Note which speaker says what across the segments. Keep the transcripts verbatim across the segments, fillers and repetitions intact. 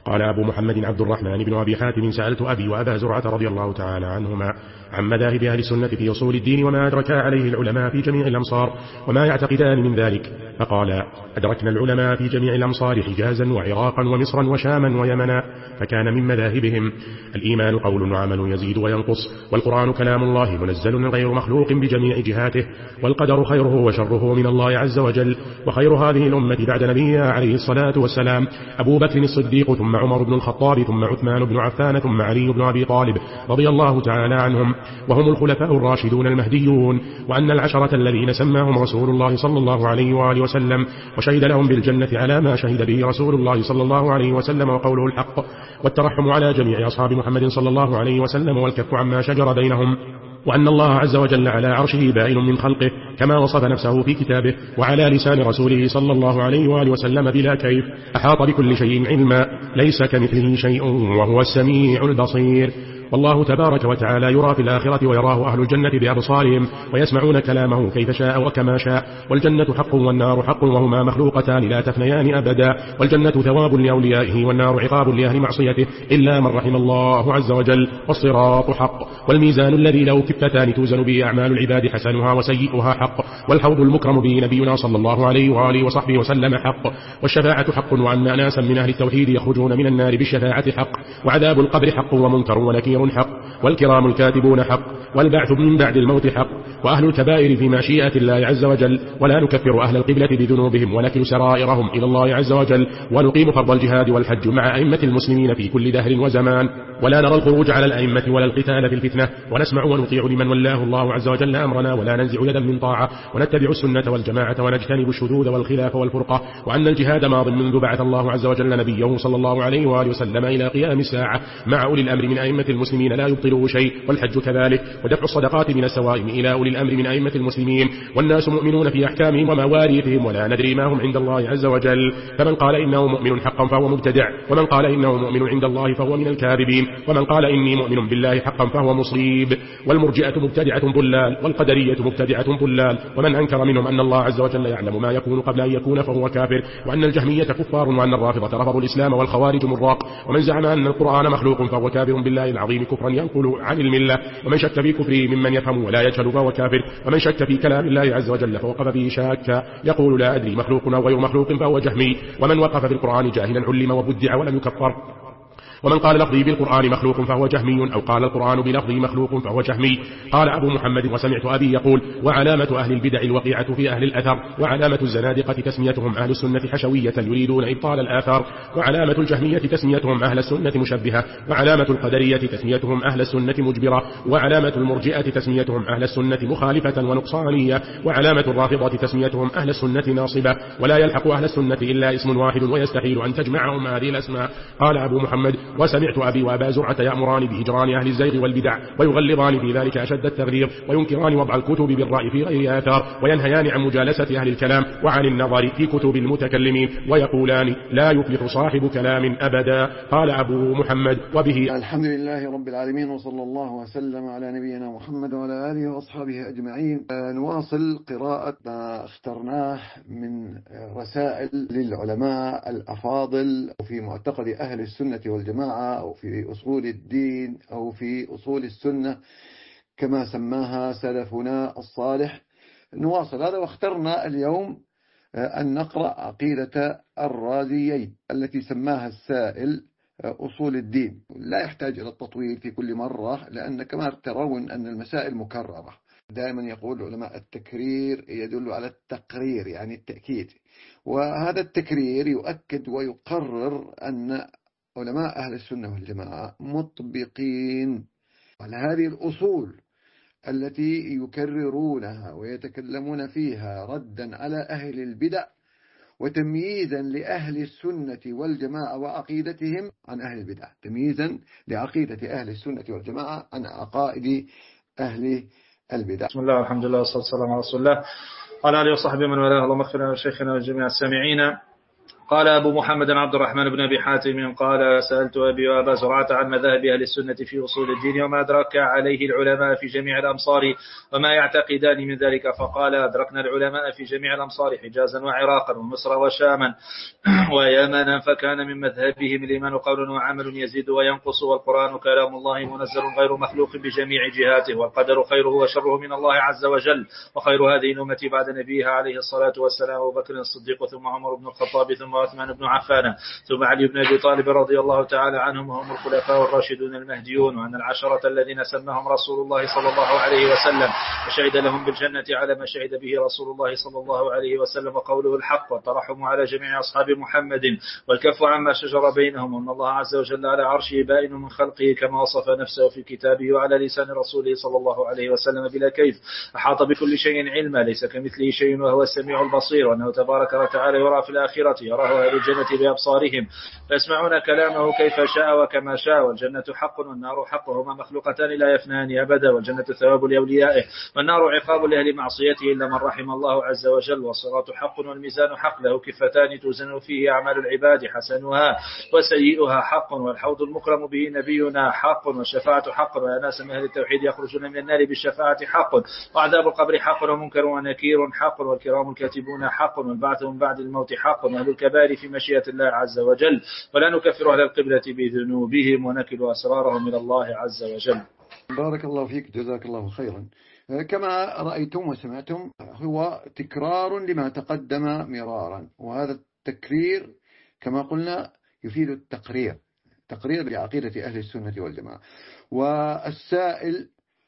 Speaker 1: قال أبو محمد عبد الرحمن بن أبي حاتم سألت أبي وأبا زرعة رضي الله تعالى عنهما عن مذاهب أهل السنة في أصول الدين وما أدرك عليه العلماء في جميع الأمصار وما يعتقدان من ذلك، فقال: أدركنا العلماء في جميع الأمصار حجازا وعراقا ومصرا وشاما ويمنا، فكان من مذاهبهم: الإيمان قول وعمل يزيد وينقص، والقرآن كلام الله منزل غير مخلوق بجميع جهاته، والقدر خيره وشره من الله عز وجل، وخير هذه الأمة بعد نبيها عليه الصلاة والسلام أبو بكر الصديق ثم عمر بن الخطاب ثم عثمان بن عفان ثم علي بن أبي طالب رضي الله تعالى عنهم، وهم الخلفاء الراشدون المهديون، وأن العشرة الذين سماهم رسول الله صلى الله عليه وآله وسلم وشهد لهم بالجنة على ما شهد به رسول الله صلى الله عليه وسلم وقوله الحق، والترحم على جميع أصحاب محمد صلى الله عليه وسلم والكف عما شجر بينهم، وأن الله عز وجل على عرشه بائن من خلقه كما وصف نفسه في كتابه وعلى لسان رسوله صلى الله عليه وآله وسلم بلا كيف، أحاط بكل شيء علما، ليس كمثله شيء وهو السميع البصير. والله تبارك وتعالى يرى في الآخرة ويراه أهل الجنة بأبصارهم ويسمعون كلامه كيف شاء وكما شاء، والجنة حق والنار حق وهما مخلوقتان لا تفنيان أبدا، والجنة ثواب لأوليائه والنار عقاب لأهل معصيته إلا من رحم الله عز وجل، والصراط حق، والميزان الذي له كفتان توزن به أعمال العباد حسنها وسيئها حق، والحوض المكرم به نبينا صلى الله عليه وآله وصحبه وسلم حق، والشفاعة حق وأن أناسا من أهل التوحيد يخرجون من النار بالشفاعة حق، وعذاب القبر حق ومنكر ونكير حق، والكرام الكاتبون حق، والبعث من بعد الموت حق، وأهل الكبائر في مشيئة الله عز وجل، ولا نكفر أهل القبلة بذنوبهم ونكل سرائرهم إلى الله عز وجل، ونقيم فرض الجهاد والحج مع أئمة المسلمين في كل دهر وزمان، ولا نرى الخروج على الأئمة ولا القتال في الفتنة، ونسمع ونطيع لمن ولاه الله عز وجل أمرنا، ولا ننزع يدا من طاعة، ونتبع السنة والجماعة، ونجتنب الشذوذ والخلاف والفرقة، وأن الجهاد ماض منذ بعث الله عز وجل نبيه صلى الله عليه وآله وسلم إلى قيام الساعة مع أولي الأمر من أئمة المسلمين لا يبطله شيء، والحج كذلك، ودفع الصدقات من السوائم إلى أولي الأمر من أئمة المسلمين، والناس مؤمنون في أحكامهم ومواريثهم ولا ندري ما هم عند الله عز وجل، فمن قال إنه مؤمن حقا فهو مبتدع، ومن قال إنه مؤمن عند الله فهو من الكاذبين، ومن قال إني مؤمن بالله حقا فهو مصيب، والمرجئة مبتدعة ضلال، والقدرية مبتدعة ضلال، ومن أنكر منهم أن الله عز وجل يعلم ما يكون قبل أن يكون فهو كافر، وأن الجهمية كفار، وأن الرافضة رفضوا الإسلام، والخوارج مراق، ومن زعم أن القرآن مخلوق فهو كافر بالله العظيم كفرا ينقل عن الملة، ومن شك في كفره ممن يفهم ولا يجهل فهو كافر، ومن شك في كلام الله عز وجل فوقف به شاكا يقول لا أدري مخلوق أو غير مخلوق فهو جهمي، ومن وقف في القرآن جاهلا علم وبدع ولم يكفر، ومن قال لفظي بالقرآن مخلوق فهو جهمي، أو قال القرآن بلفظي مخلوق فهو جهمي. قال أبو محمد: وسمعت أبي يقول: وعلامة أهل البدع الوقيعة في أهل الأثر، وعلامة الزنادقة تسميتهم أهل السنة حشوية يريدون إبطال الآثار، وعلامة الجهمية تسميتهم أهل السنة مشبهة، وعلامة القدرية تسميتهم أهل السنة مجبرة، وعلامة المرجئة تسميتهم أهل السنة مخالفة ونقصانية، وعلامة الرافضة تسميتهم أهل السنة ناصبة، ولا يلحق أهل السنة إلا اسم واحد ويستحيل أن تجمعهم هذه الأسماء. قال أبو محمد: وسمعت أبي وأبا زرعة يأمران بهجران أهل الزيغ والبدع، ويغلظان في ذلك أشد التغليظ، وينكران وضع الكتب بالرأي في غير آثار، وينهيان عن مجالسة أهل الكلام وعن النظر في كتب المتكلمين، ويقولان: لا يفلح صاحب كلام أبدا. قال أبو محمد: وبه.
Speaker 2: الحمد لله رب العالمين، وصلى الله وسلم على نبينا محمد وعلى آله وأصحابه أجمعين. نواصل قراءة ما اخترناه من رسائل للعلماء الأفاضل في معتقد أهل السنة والجماعة، أو في أصول الدين، أو في أصول السنة كما سماها سلفنا الصالح. نواصل هذا، واخترنا اليوم أن نقرأ عقيدة الرازيين التي سماها السائل أصول الدين. لا يحتاج إلى التطويل في كل مرة، لأن كما ترون أن المسائل مكررة. دائما يقول علماء التكرير يدل على التقرير، يعني التأكيد، وهذا التكرير يؤكد ويقرر أن علماء أهل السنة والجماعة مطبقين على هذه الأصول التي يكررونها ويتكلمون فيها ردا على أهل البدع، وتمييزا لأهل السنة والجماعة وعقيدتهم عن أهل البدع، تمييزا لعقيدة أهل السنة والجماعة عن عقائد أهل البدع.
Speaker 3: بسم الله والحمد لله والصلاة والسلام على رسول الله وعلى آله وصحبه من والاه. اللهم اغفر لنا وشيخنا وجميع السامعين. قال أبو محمد عبد الرحمن بن أبي حاتم قال سألت أبي وأبا زرعة عن مذاهب أهل السنة في أصول الدين وما أدرك عليه العلماء في جميع الأمصار وما يعتقدان من ذلك، فقال أدركنا العلماء في جميع الأمصار حجازا وعراقا ومصر وشاما ويمنا، فكان من مذهبهم الإيمان قول وعمل يزيد وينقص، والقرآن كلام الله منزل غير مخلوق بجميع جهاته، والقدر خيره وشره من الله عز وجل، وخير هذه الأمة بعد نبيها عليه الصلاة والسلام أبو بكر الصديق ثم عمر بن الخطاب ثم عثمان بن عفان ثم علي بن أبي طالب رضي الله تعالى عنهم، وهم الخلفاء الراشدون المهديون، وأن العشرة الذين سماهم رسول الله صلى الله عليه وسلم وشهد لهم بالجنة على ما شهد به رسول الله صلى الله عليه وسلم، وقوله الحق، والترحم على جميع أصحاب محمد، والكف عما شجر بينهم، وأن الله عز وجل على عرشه بائن من خلقه كما وصف نفسه في كتابه وعلى لسان رسوله صلى الله عليه وسلم بلا كيف، أحاط بكل شيء علما، ليس كمثله شيء وهو السميع البصير، وأنه تبارك وتعالى يرى في الآخرة يراه أهل الجنة بأبصارهم فيسمعون كلامه كيف شاء وكما شاء، والجنة حق والنار حق، وهما مخلوقتان لا يفنان أبدا، والجنة ثواب لأوليائه والنار عقاب لأهل معصيته إلا من رحم الله عز وجل، والصراط حق والميزان حق له كفتان توزن فيه أعمال العباد حسنها وسيئها حق، والحوض المكرم به نبينا حق، والشفاعة حق، وناس من أهل التوحيد يخرجون من النار بالشفاعة حق، وعذاب القبر حق ومنكر ونكير حق، والكرام الكاتبون حق، والبعث من بعد الموت حق، وأهل الكبائر في مشيئة الله عز وجل، ولا نكفر أهل القبلة بذنوبهم ونكل أسرارهم إلى الله عز وجل.
Speaker 2: بارك الله فيك، جزاك الله خيرا. كما رأيتم وسمعتم هو تكرار لما تقدم مرارا، وهذا التكرير كما قلنا يفيد التقرير، تقرير لعقيدة أهل السنة والجماعة. والسائل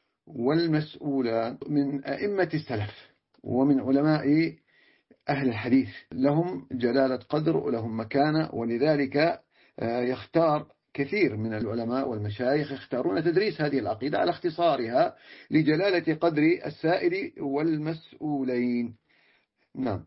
Speaker 2: والمسؤولان من أئمة السلف ومن علماء أهل الحديث، لهم جلالة قدر ولهم مكانة، ولذلك يختار كثير من العلماء والمشايخ يختارون تدريس هذه العقيدة على اختصارها لجلالة قدر السائل والمسؤولين. نعم،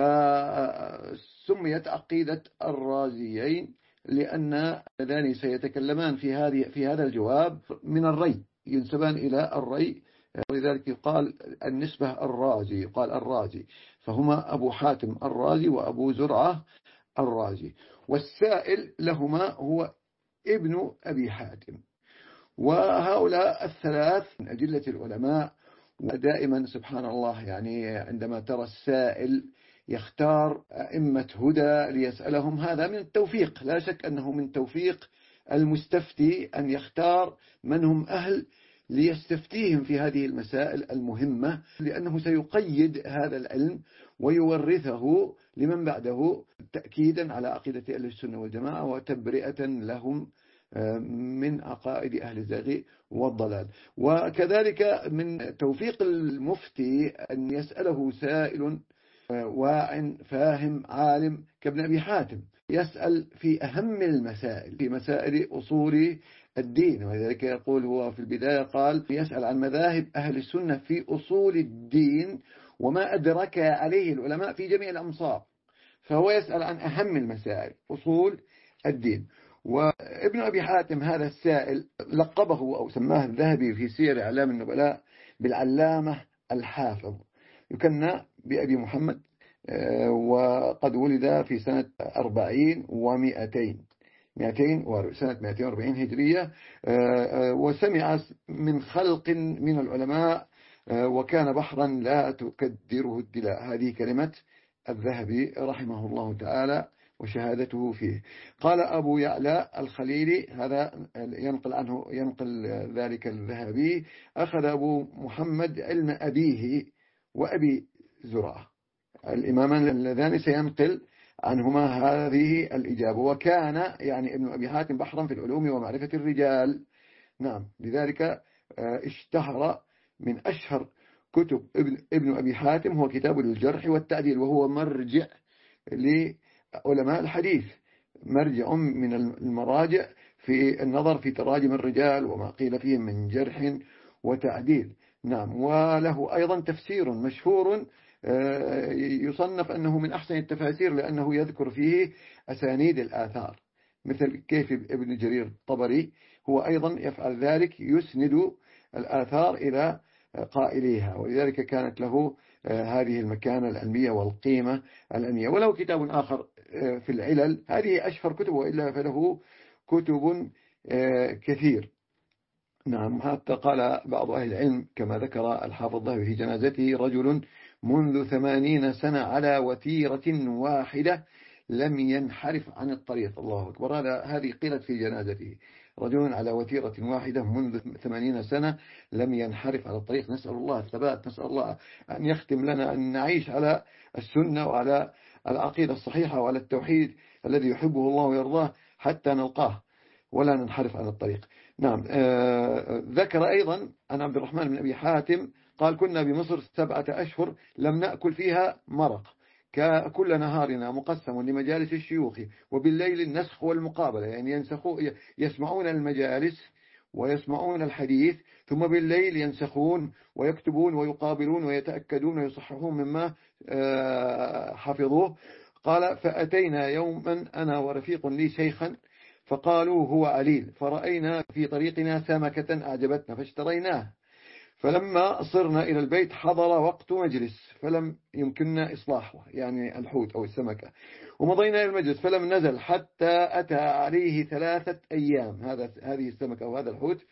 Speaker 2: فسميت عقيدة الرازيين لأن اللذان سيتكلمان في هذه في هذا الجواب من الري، ينسبان إلى الري، ولذلك يقال النسبة الرازي، يقال الرازي، فهما أبو حاتم الرازي وأبو زرعة الرازي، والسائل لهما هو ابن أبي حاتم. وهؤلاء الثلاث من أجلة العلماء، ودائما سبحان الله يعني عندما ترى السائل يختار أئمة هدى ليسألهم، هذا من التوفيق، لا شك أنه من توفيق المستفتي أن يختار من هم أهل ليستفتيهم في هذه المسائل المهمة، لأنه سيقيد هذا العلم ويورثه لمن بعده تأكيدا على عقيدة أهل السنة والجماعة وتبرئة لهم من عقائد أهل الزيغ والضلال. وكذلك من توفيق المفتي أن يسأله سائل واع فاهم عالم كابن أبي حاتم، يسأل في أهم المسائل، في مسائل أصول الدين، ولذلك يقول هو في البداية قال يسأل عن مذاهب أهل السنة في أصول الدين وما أدرك عليه العلماء في جميع الأمصار، فهو يسأل عن أهم المسائل أصول الدين. وابن أبي حاتم هذا السائل لقبه أو سماه الذهبي في سير أعلام النبلاء بالعلامة الحافظ، يكنى بأبي محمد، وقد ولد في سنة أربعين ومئتين مئتين سنة مئتين وأربعين هجرية، وسمع من خلق من العلماء، وكان بحرا لا تكدره الدلاء. هذه كلمة الذهبي رحمه الله تعالى وشهادته فيه. قال أبو يعلى الخليلي، هذا ينقل عنه ينقل ذلك الذهبي، أخذ أبو محمد علم أبيه وأبي زرعة، الإمامان اللذان سينقل عنهما هذه الإجابة. وكان يعني ابن أبي حاتم بحرا في العلوم ومعرفة الرجال. نعم، لذلك اشتهر من أشهر كتب ابن, ابن أبي حاتم هو كتاب الجرح والتعديل، وهو مرجع لعلماء الحديث، مرجع من المراجع في النظر في تراجم الرجال وما قيل فيهم من جرح وتعديل. نعم، وله أيضا تفسير مشهور يصنف أنه من أحسن التفاسير، لأنه يذكر فيه أسانيد الآثار، مثل كيف ابن جرير الطبري هو أيضا يفعل ذلك، يسند الآثار إلى قائليها، ولذلك كانت له هذه المكانة العلمية والقيمة العلمية. وله كتاب آخر في العلل، هذه أشهر كتب، وإلا فله كتب كثير. نعم، حتى قال بعض أهل العلم كما ذكر الحافظ الذهبي في جنازته: رجل منذ ثمانين سنة على وتيرة واحدة لم ينحرف عن الطريق. الله أكبر. هذا هذه قيلت في جنازته: رجل على وتيرة واحدة منذ ثمانين سنة لم ينحرف على الطريق. نسأل الله الثبات، نسأل الله أن يختم لنا أن نعيش على السنة وعلى العقيدة الصحيحة وعلى التوحيد الذي يحبه الله ويرضاه حتى نلقاه ولا ننحرف عن الطريق. نعم. آه ذكر أيضا عن عبد الرحمن بن أبي حاتم قال: كنا بمصر سبعة أشهر لم نأكل فيها مرق، كل نهارنا مقسم لمجالس الشيوخ وبالليل النسخ والمقابلة، يعني ينسخوا يسمعون المجالس ويسمعون الحديث، ثم بالليل ينسخون ويكتبون ويقابلون ويتأكدون ويصححون مما آه حفظوه. قال: فأتينا يوما أنا ورفيق لي شيخا فقالوا هو عليل، فرأينا في طريقنا سمكة أعجبتنا فاشتريناه، فلما صرنا إلى البيت حضر وقت مجلس فلم يمكننا إصلاحه، يعني الحوت أو السمكة، ومضينا إلى المجلس فلم نزل حتى أتى عليه ثلاثة أيام هذا هذه السمكة أو هذا الحوت،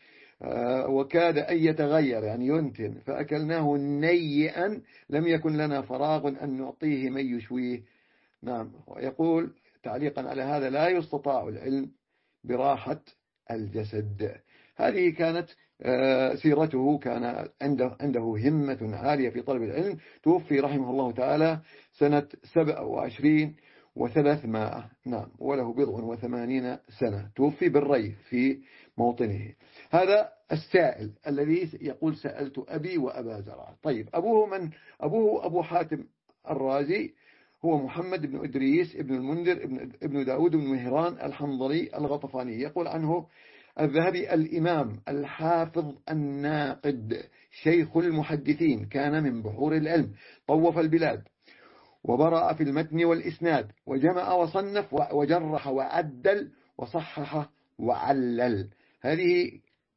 Speaker 2: وكاد أن يتغير يعني ينتن، فأكلناه نيئا لم يكن لنا فراغ أن نعطيه من يشويه. نعم. ويقول تعليقا على هذا: لا يستطاع العلم براحة الجسد. هذه كانت سيرته، كان عنده عنده همة عالية في طلب العلم. توفي رحمه الله تعالى سنة سبع وعشرين وثلاثمائة. نعم، وله بضع وثمانين سنة. توفي بالري في موطنه. هذا السائل الذي يقول: سألت أبي وأبا زرعة. طيب، أبوه من؟ أبوه أبو حاتم الرازي، هو محمد بن إدريس ابن المنذر ابن داود بن مهران الحنظلي الغطفاني. يقول عنه الذهبي: الإمام الحافظ الناقد شيخ المحدثين، كان من بحور العلم، طوف البلاد وبرأ في المتن والإسناد، وجمع وصنف وجرح وعدل وصحح وعلل. هذه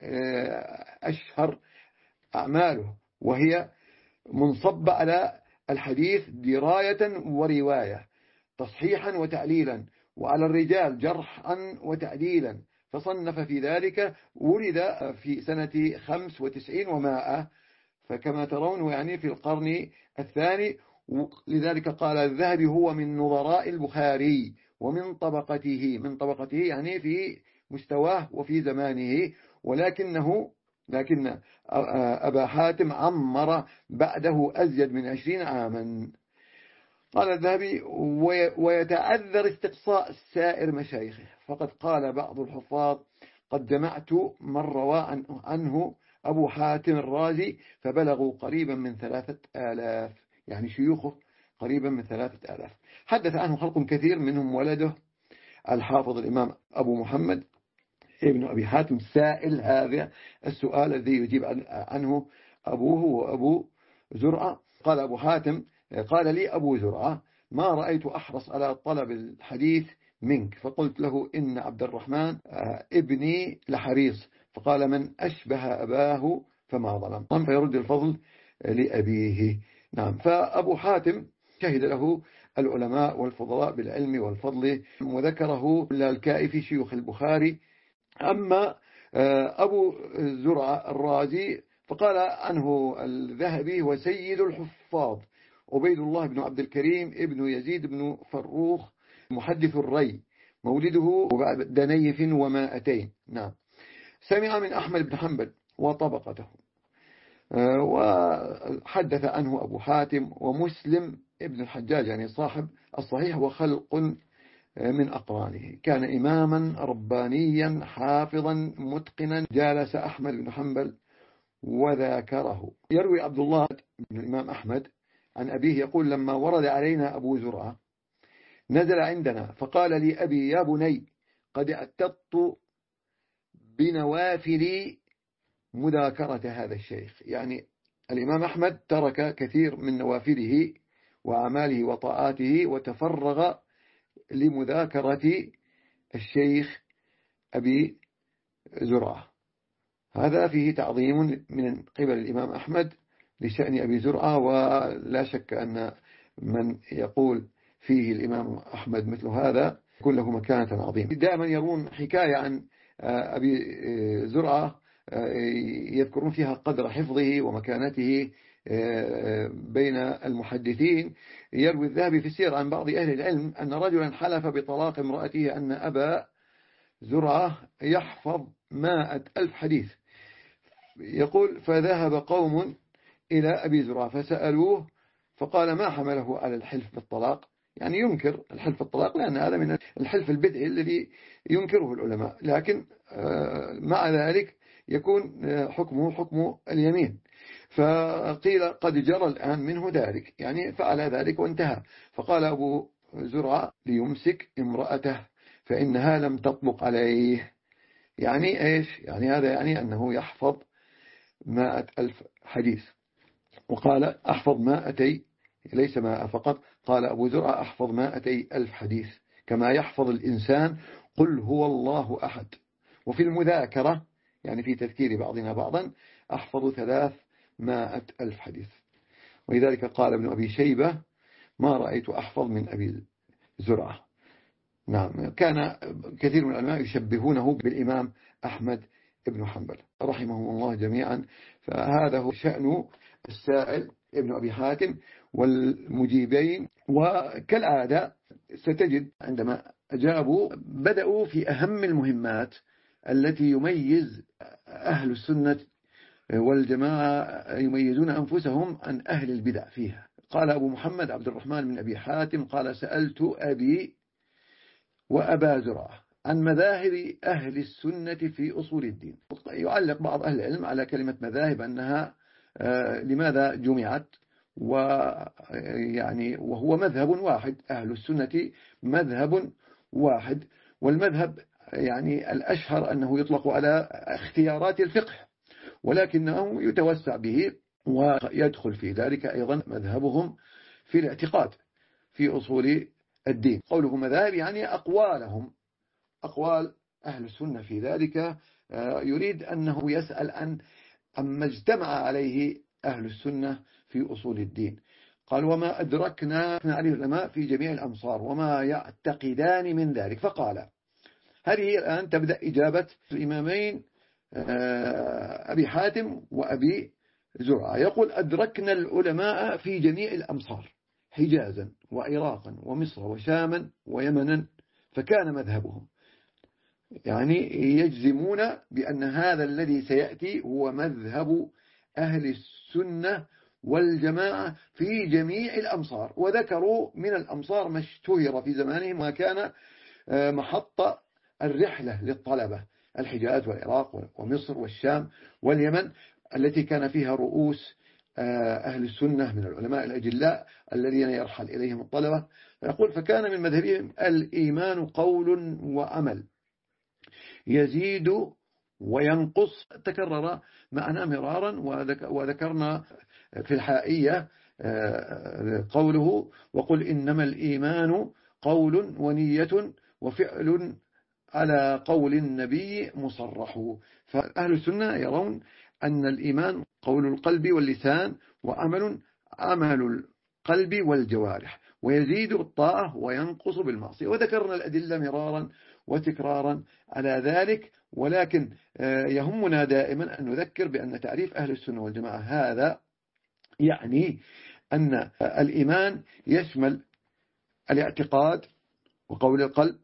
Speaker 2: أشهر أعماله، وهي منصبة على الحديث دراية ورواية، تصحيحا وتعليلا، وعلى الرجال جرحا وتعديلا، فصنف في ذلك. ولد في سنة خمس وتسعين ومائة، فكما ترون يعني في القرن الثاني. لذلك قال الذهبي: هو من نظراء البخاري ومن طبقته. من طبقته يعني في مستواه وفي زمانه، ولكنه لكن أبا حاتم عمر بعده أزيد من عشرين عاما. قال الذهبي: ويتعذر استقصاء سائر مشايخه، فقد قال بعض الحفاظ: قد جمعت من روى عنه أبو حاتم الرازي فبلغوا قريبا من ثلاثة آلاف، يعني شيوخه قريبا من ثلاثة آلاف. حدث عنه خلق كثير، منهم ولده الحافظ الإمام أبو محمد ابن أبي حاتم، سائل هذا السؤال الذي يجيب عنه أبوه وأبو زرعة. قال أبو حاتم: قال لي أبو زرعة: ما رأيت أحرص على طلب الحديث منك. فقلت له: إن عبد الرحمن ابني لحريص. فقال: من أشبه أباه فما ظلم، فيرد الفضل لأبيه. نعم. فأبو حاتم شهد له العلماء والفضلاء بالعلم والفضل، وذكره الكائي في شيوخ البخاري. أما أبو زرعة الرازي فقال عنه الذهبي: وسيد الحفاظ عبيد الله بن عبد الكريم ابن يزيد بن فروخ محدث الري، مولده بعد نيف ومائتين. نعم. سمع من أحمد بن حنبل وطبقته. وحدث عنه أبو حاتم ومسلم ابن الحجاج، يعني صاحب الصحيح، وخلق من أقرانه. كان إماما ربانيا حافظا متقنا، جالس أحمد بن حنبل وذاكره. يروي عبد الله بن الإمام أحمد عن أبيه يقول: لما ورد علينا أبو زرعة نزل عندنا فقال لي أبي: يا بني، قد اعتدت بنوافل مذاكرة هذا الشيخ. يعني الإمام أحمد ترك كثير من نوافله وأعماله وطاعاته وتفرغ لمذاكرة الشيخ أبي زرعة. هذا فيه تعظيم من قبل الإمام أحمد لشأن أبي زرعة، ولا شك أن من يقول فيه الإمام أحمد مثل هذا يكون له مكانة عظيمة. دائما يرون حكاية عن أبي زرعة يذكرون فيها قدر حفظه ومكانته بين المحدثين. يروي الذهبي في السير عن بعض أهل العلم أن رجلا حلف بطلاق امرأته أن أبا زرعة يحفظ مائة ألف حديث. يقول فذهب قوم إلى أبي زرعة فسألوه فقال ما حمله على الحلف بالطلاق، يعني ينكر الحلف بالطلاق لأن هذا من الحلف البدعي الذي ينكره العلماء، لكن مع ذلك يكون حكمه حكم اليمين. فقيل قد جرى الآن منه ذلك، يعني فعل ذلك وانتهى. فقال أبو زرعة ليمسك امرأته فإنها لم تطبق عليه. يعني إيش؟ يعني هذا يعني أنه يحفظ مائة ألف حديث. وقال أحفظ مائتي، ليس مائة فقط، قال أبو زرعة أحفظ مائتي ألف حديث كما يحفظ الإنسان قل هو الله أحد. وفي المذاكرة يعني في تذكير بعضنا بعضا أحفظ ثلاث مائة ألف حديث. ولذلك قال ابن أبي شيبة ما رأيت أحفظ من أبي زرعة. نعم، كان كثير من العلماء يشبهونه بالإمام أحمد ابن حنبل رحمه الله جميعا. فهذا هو شأن السائل ابن أبي حاتم والمجيبين. وكالعادة ستجد عندما أجابوا بدأوا في أهم المهمات التي يميز أهل السنة والجماعة، يميزون أنفسهم عن أهل البدع فيها. قال أبو محمد عبد الرحمن بن أبي حاتم قال سألت أبي وأبا زرعة عن مذاهب أهل السنة في أصول الدين. يعلق بعض أهل العلم على كلمة مذاهب أنها لماذا جمعت، ويعني وهو مذهب واحد، أهل السنة مذهب واحد. والمذهب يعني الأشهر أنه يطلق على اختيارات الفقه، ولكنه يتوسع به ويدخل في ذلك أيضا مذهبهم في الاعتقاد في أصول الدين. قوله مذاهب يعني أقوالهم، أقوال أهل السنة في ذلك. يريد أنه يسأل عن أما اجتمع عليه أهل السنة في أصول الدين. قال وما أدركنا عليه العلماء في جميع الأمصار وما يعتقدان من ذلك. فقال هذه الآن تبدأ إجابة الإمامين أبي حاتم وأبي زرعة. يقول أدركنا العلماء في جميع الأمصار حجازا وعراقا ومصر وشاما ويمنا فكان مذهبهم، يعني يجزمون بأن هذا الذي سيأتي هو مذهب أهل السنة والجماعة في جميع الأمصار. وذكروا من الأمصار ما اشتهر في زمانهم وكان محط الرحلة للطلبة، الحجاز والعراق ومصر والشام واليمن التي كان فيها رؤوس أهل السنة من العلماء الأجلاء الذين يرحل إليهم الطلبة. يقول فكان من مذهبهم الإيمان قول وعمل يزيد وينقص. تكرر معنا مرارا وذكرنا في الحائية قوله وقل إنما الإيمان قول ونية وفعل على قول النبي مصرح. فأهل السنة يرون أن الإيمان قول القلب واللسان وعمل عمل القلب والجوارح، ويزيد بالطاعة وينقص بالمعصية. وذكرنا الأدلة مرارا وتكرارا على ذلك، ولكن يهمنا دائما أن نذكر بأن تعريف أهل السنة والجماعة هذا يعني أن الإيمان يشمل الاعتقاد وقول القلب،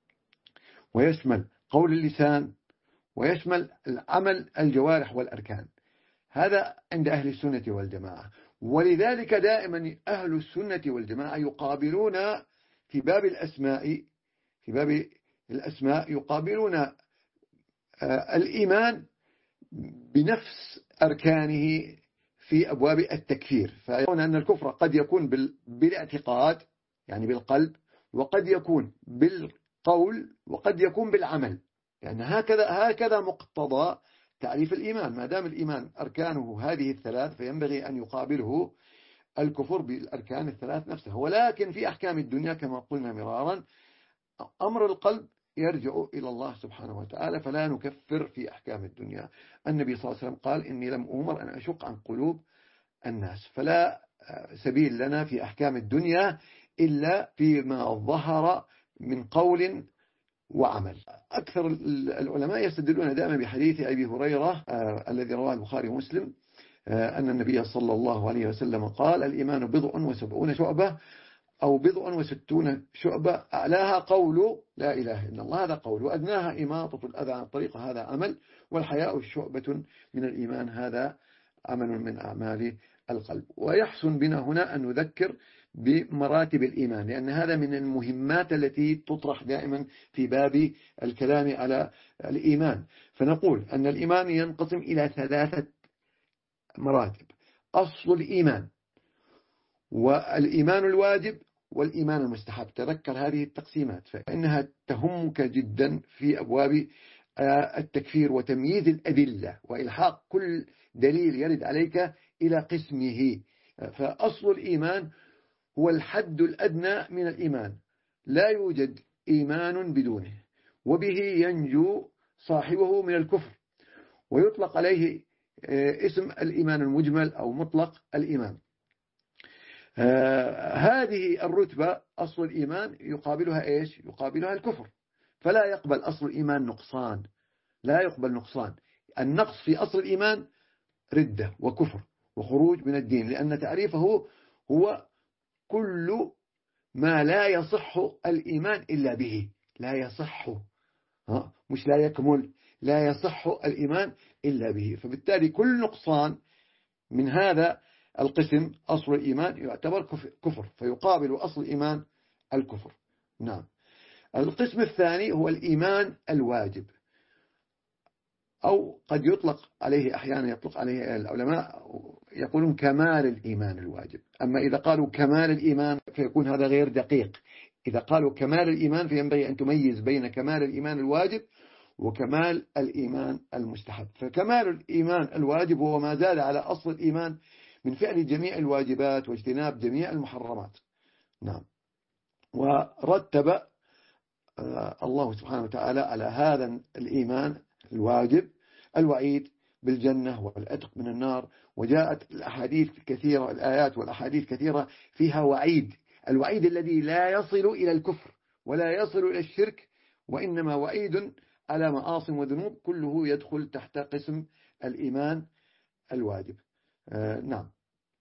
Speaker 2: ويشمل قول اللسان، ويشمل العمل الجوارح والأركان. هذا عند أهل السنة والجماعة. ولذلك دائما أهل السنة والجماعة يقابلون في باب الأسماء في باب الأسماء يقابلون الإيمان بنفس أركانه في أبواب التكفير. فيقولون أن الكفر قد يكون بالاعتقاد يعني بالقلب، وقد يكون بالقول، وقد يكون بالعمل. يعني هكذا هكذا مقتضى تعريف الإيمان. ما دام الإيمان أركانه هذه الثلاث فينبغي أن يقابله الكفر بالأركان الثلاث نفسها. ولكن في أحكام الدنيا كما قلنا مرارا أمر القلب يرجع إلى الله سبحانه وتعالى، فلا نكفر في أحكام الدنيا. النبي صلى الله عليه وسلم قال إني لم أمر أن أشق عن قلوب الناس. فلا سبيل لنا في أحكام الدنيا إلا فيما ظهر من قول وعمل. أكثر العلماء يستدلون دائما بحديث أبي هريرة آه الذي رواه البخاري ومسلم آه أن النبي صلى الله عليه وسلم قال: الإيمان بضع وسبعون شعبة أو بضع وستون شعبة، أعلاها قول لا إله إلا الله، هذا قول، وأدناها إماطة الأذى عن الطريق، هذا عمل، والحياء شعبة من الإيمان، هذا عمل من أعمال القلب. ويحسن بنا هنا أن نذكر بمراتب الإيمان، لأن هذا من المهمات التي تطرح دائما في باب الكلام على الإيمان. فنقول أن الإيمان ينقسم إلى ثلاثة مراتب: أصل الإيمان، والإيمان الواجب، والإيمان المستحب. تذكر هذه التقسيمات فإنها تهمك جدا في أبواب التكفير وتمييز الأدلة وإلحاق كل دليل يرد عليك إلى قسمه. فأصل الإيمان هو الحد الأدنى من الإيمان، لا يوجد إيمان بدونه، وبه ينجو صاحبه من الكفر، ويطلق عليه اسم الإيمان المجمل أو مطلق الإيمان. هذه الرتبة أصل الإيمان يقابلها إيش؟ يقابلها الكفر، فلا يقبل أصل الإيمان نقصان، لا يقبل نقصان. النقص في أصل الإيمان ردة وكفر وخروج من الدين، لأن تعريفه هو كل ما لا يصح الإيمان إلا به. لا يصح، مش لا يكمل، لا يصح الإيمان إلا به. فبالتالي كل نقصان من هذا القسم أصل الإيمان يعتبر كفر، فيقابل أصل الإيمان الكفر. نعم. القسم الثاني هو الإيمان الواجب، أو قد يطلق عليه أحيانا يطلق عليه العلماء يقولون كمال الإيمان الواجب. أما إذا قالوا كمال الإيمان فيكون هذا غير دقيق. إذا قالوا كمال الإيمان فينبغي أن تميز بين كمال الإيمان الواجب وكمال الإيمان المستحب. فكمال الإيمان الواجب هو ما زاد على أصل الإيمان من فعل جميع الواجبات واجتناب جميع المحرمات. نعم. ورتب الله سبحانه وتعالى على هذا الإيمان الواجب الوعيد بالجنة والعتق من النار، وجاءت الأحاديث كثيرة، الآيات والأحاديث كثيرة فيها وعيد، الوعيد الذي لا يصل إلى الكفر ولا يصل إلى الشرك، وإنما وعيد على معاصي وذنوب، كله يدخل تحت قسم الإيمان الواجب. آه نعم.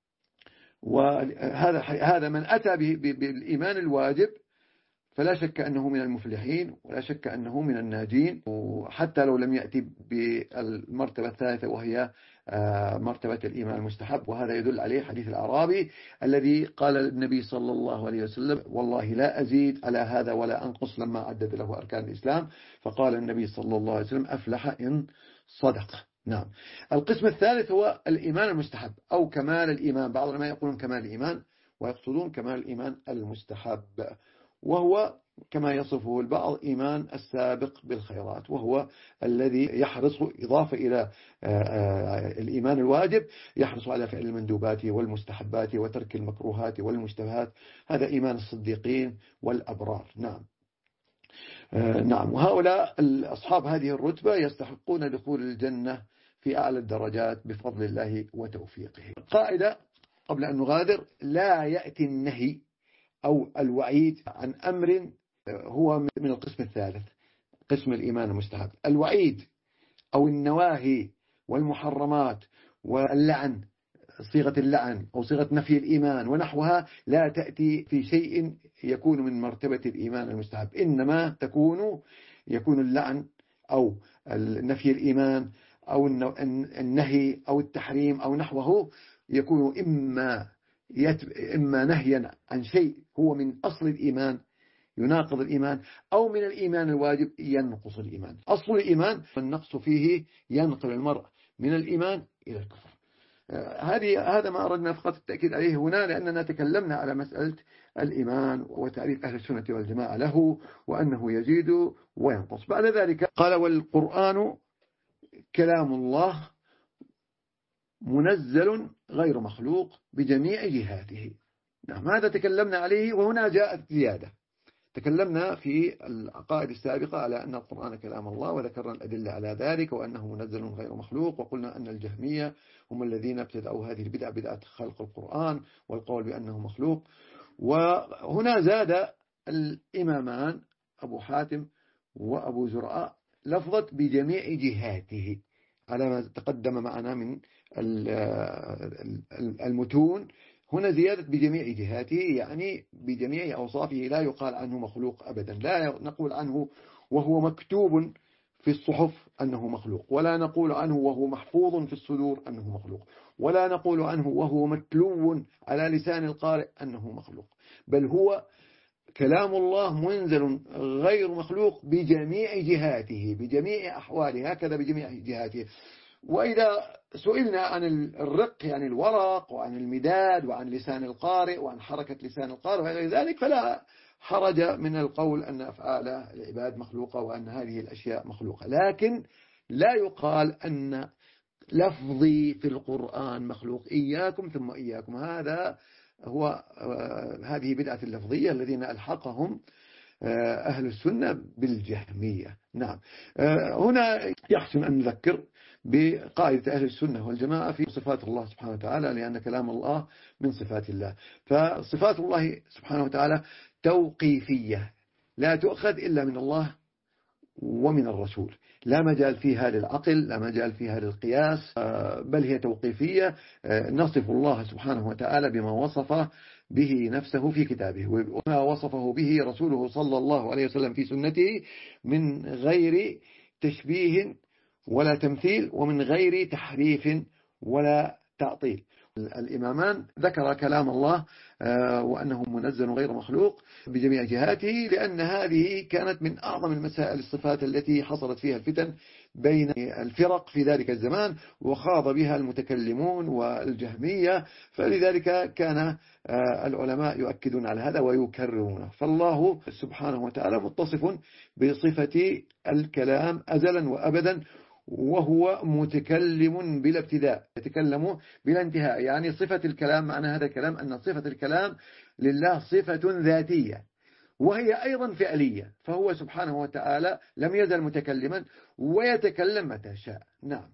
Speaker 2: وهذا هذا من أتى بالإيمان الواجب فلا شك أنه من المفلحين، ولا شك أنه من الناجين، وحتى لو لم يأتي بالمرتبة الثالثة وهي مرتبة الإيمان المستحب. وهذا يدل عليه حديث الأعرابي الذي قال النبي صلى الله عليه وسلم: والله لا أزيد على هذا ولا أنقص، لما عدد له أركان الإسلام، فقال النبي صلى الله عليه وسلم: أفلح إن صدق. نعم. القسم الثالث هو الإيمان المستحب أو كمال الإيمان. بعض العلماء يقولون كمال الإيمان ويقصدون كمال الإيمان المستحب، وهو كما يصفه البعض إيمان السابق بالخيرات، وهو الذي يحرص إضافة إلى الإيمان الواجب يحرص على فعل المندوبات والمستحبات وترك المكروهات والمشتبهات. هذا إيمان الصديقين والأبرار. نعم. نعم. وهؤلاء أصحاب هذه الرتبة يستحقون دخول الجنة في أعلى الدرجات بفضل الله وتوفيقه. قاعدة قبل أن نغادر: لا يأتي النهي أو الوعيد عن أمر هو من القسم الثالث، قسم الإيمان المستحب. الوعيد أو النواهي والمحرمات واللعن، صيغة اللعن أو صيغة نفي الإيمان ونحوها، لا تأتي في شيء يكون من مرتبة الإيمان المستحب، إنما تكون يكون اللعن أو نفي الإيمان أو النهي أو التحريم أو نحوه يكون إما إما نهيا عن شيء هو من أصل الإيمان يناقض الإيمان، أو من الإيمان الواجب ينقص الإيمان. أصل الإيمان النقص فيه ينقل المرء من الإيمان إلى الكفر. هذه هذا ما أردنا فقط التأكيد عليه هنا، لأننا تكلمنا على مسألة الإيمان وتعريف أهل السنة والجماعة له، وأنه يزيد وينقص. بعد ذلك قال: والقرآن كلام الله منزل غير مخلوق بجميع جهاته. نعم. هذا تكلمنا عليه، وهنا جاءت زيادة. تكلمنا في العقائد السابقة على أن القرآن كلام الله، وذكرنا الأدلة على ذلك، وأنه منزل غير مخلوق، وقلنا أن الجهمية هم الذين ابتدعوا هذه البدعة، بدعة خلق القرآن والقول بأنه مخلوق. وهنا زاد الإمامان أبو حاتم وأبو زرعة لفظة بجميع جهاته على ما تقدم معنا من المتون. هنا زيادة بجميع جهاته يعني بجميع أوصافه، لا يقال عنه مخلوق أبدا، لا نقول عنه وهو مكتوب في الصحف أنه مخلوق، ولا نقول عنه وهو محفوظ في الصدور أنه مخلوق، ولا نقول عنه وهو متلو على لسان القارئ أنه مخلوق، بل هو كلام الله منزل غير مخلوق بجميع جهاته بجميع أحواله، هكذا بجميع جهاته. وإذا سئلنا عن الرق يعني الورق وعن المداد وعن لسان القارئ وعن حركة لسان القارئ وغير ذلك فلا حرج من القول أن أفعال العباد مخلوقة وأن هذه الأشياء مخلوقة، لكن لا يقال أن لفظي في القرآن مخلوق، إياكم ثم إياكم، هذا هو هذه بدعة اللفظية الذين ألحقهم أهل السنة بالجهمية. نعم. هنا يحسن أن نذكر بقاعدة أهل السنة والجماعة في صفات الله سبحانه وتعالى، لأن كلام الله من صفات الله، فصفات الله سبحانه وتعالى توقيفية لا تؤخذ إلا من الله ومن الرسول، لا مجال فيها للعقل، لا مجال فيها للقياس، بل هي توقيفية. نصف الله سبحانه وتعالى بما وصف به نفسه في كتابه وما وصفه به رسوله صلى الله عليه وسلم في سنته من غير تشبيه ولا تمثيل ومن غير تحريف ولا تعطيل. الإمامان ذكر كلام الله وأنه منزل غير مخلوق بجميع جهاته، لأن هذه كانت من أعظم المسائل الصفات التي حصلت فيها الفتن بين الفرق في ذلك الزمان وخاض بها المتكلمون والجهمية، فلذلك كان العلماء يؤكدون على هذا ويكررونه. فالله سبحانه وتعالى متصف بصفة الكلام أزلا وأبدا، وهو متكلم بلا ابتداء، يتكلم بلا انتهاء، يعني صفة الكلام معنى هذا الكلام أن صفة الكلام لله صفة ذاتية وهي أيضا فعلية، فهو سبحانه وتعالى لم يزل متكلما ويتكلم متى شاء. نعم.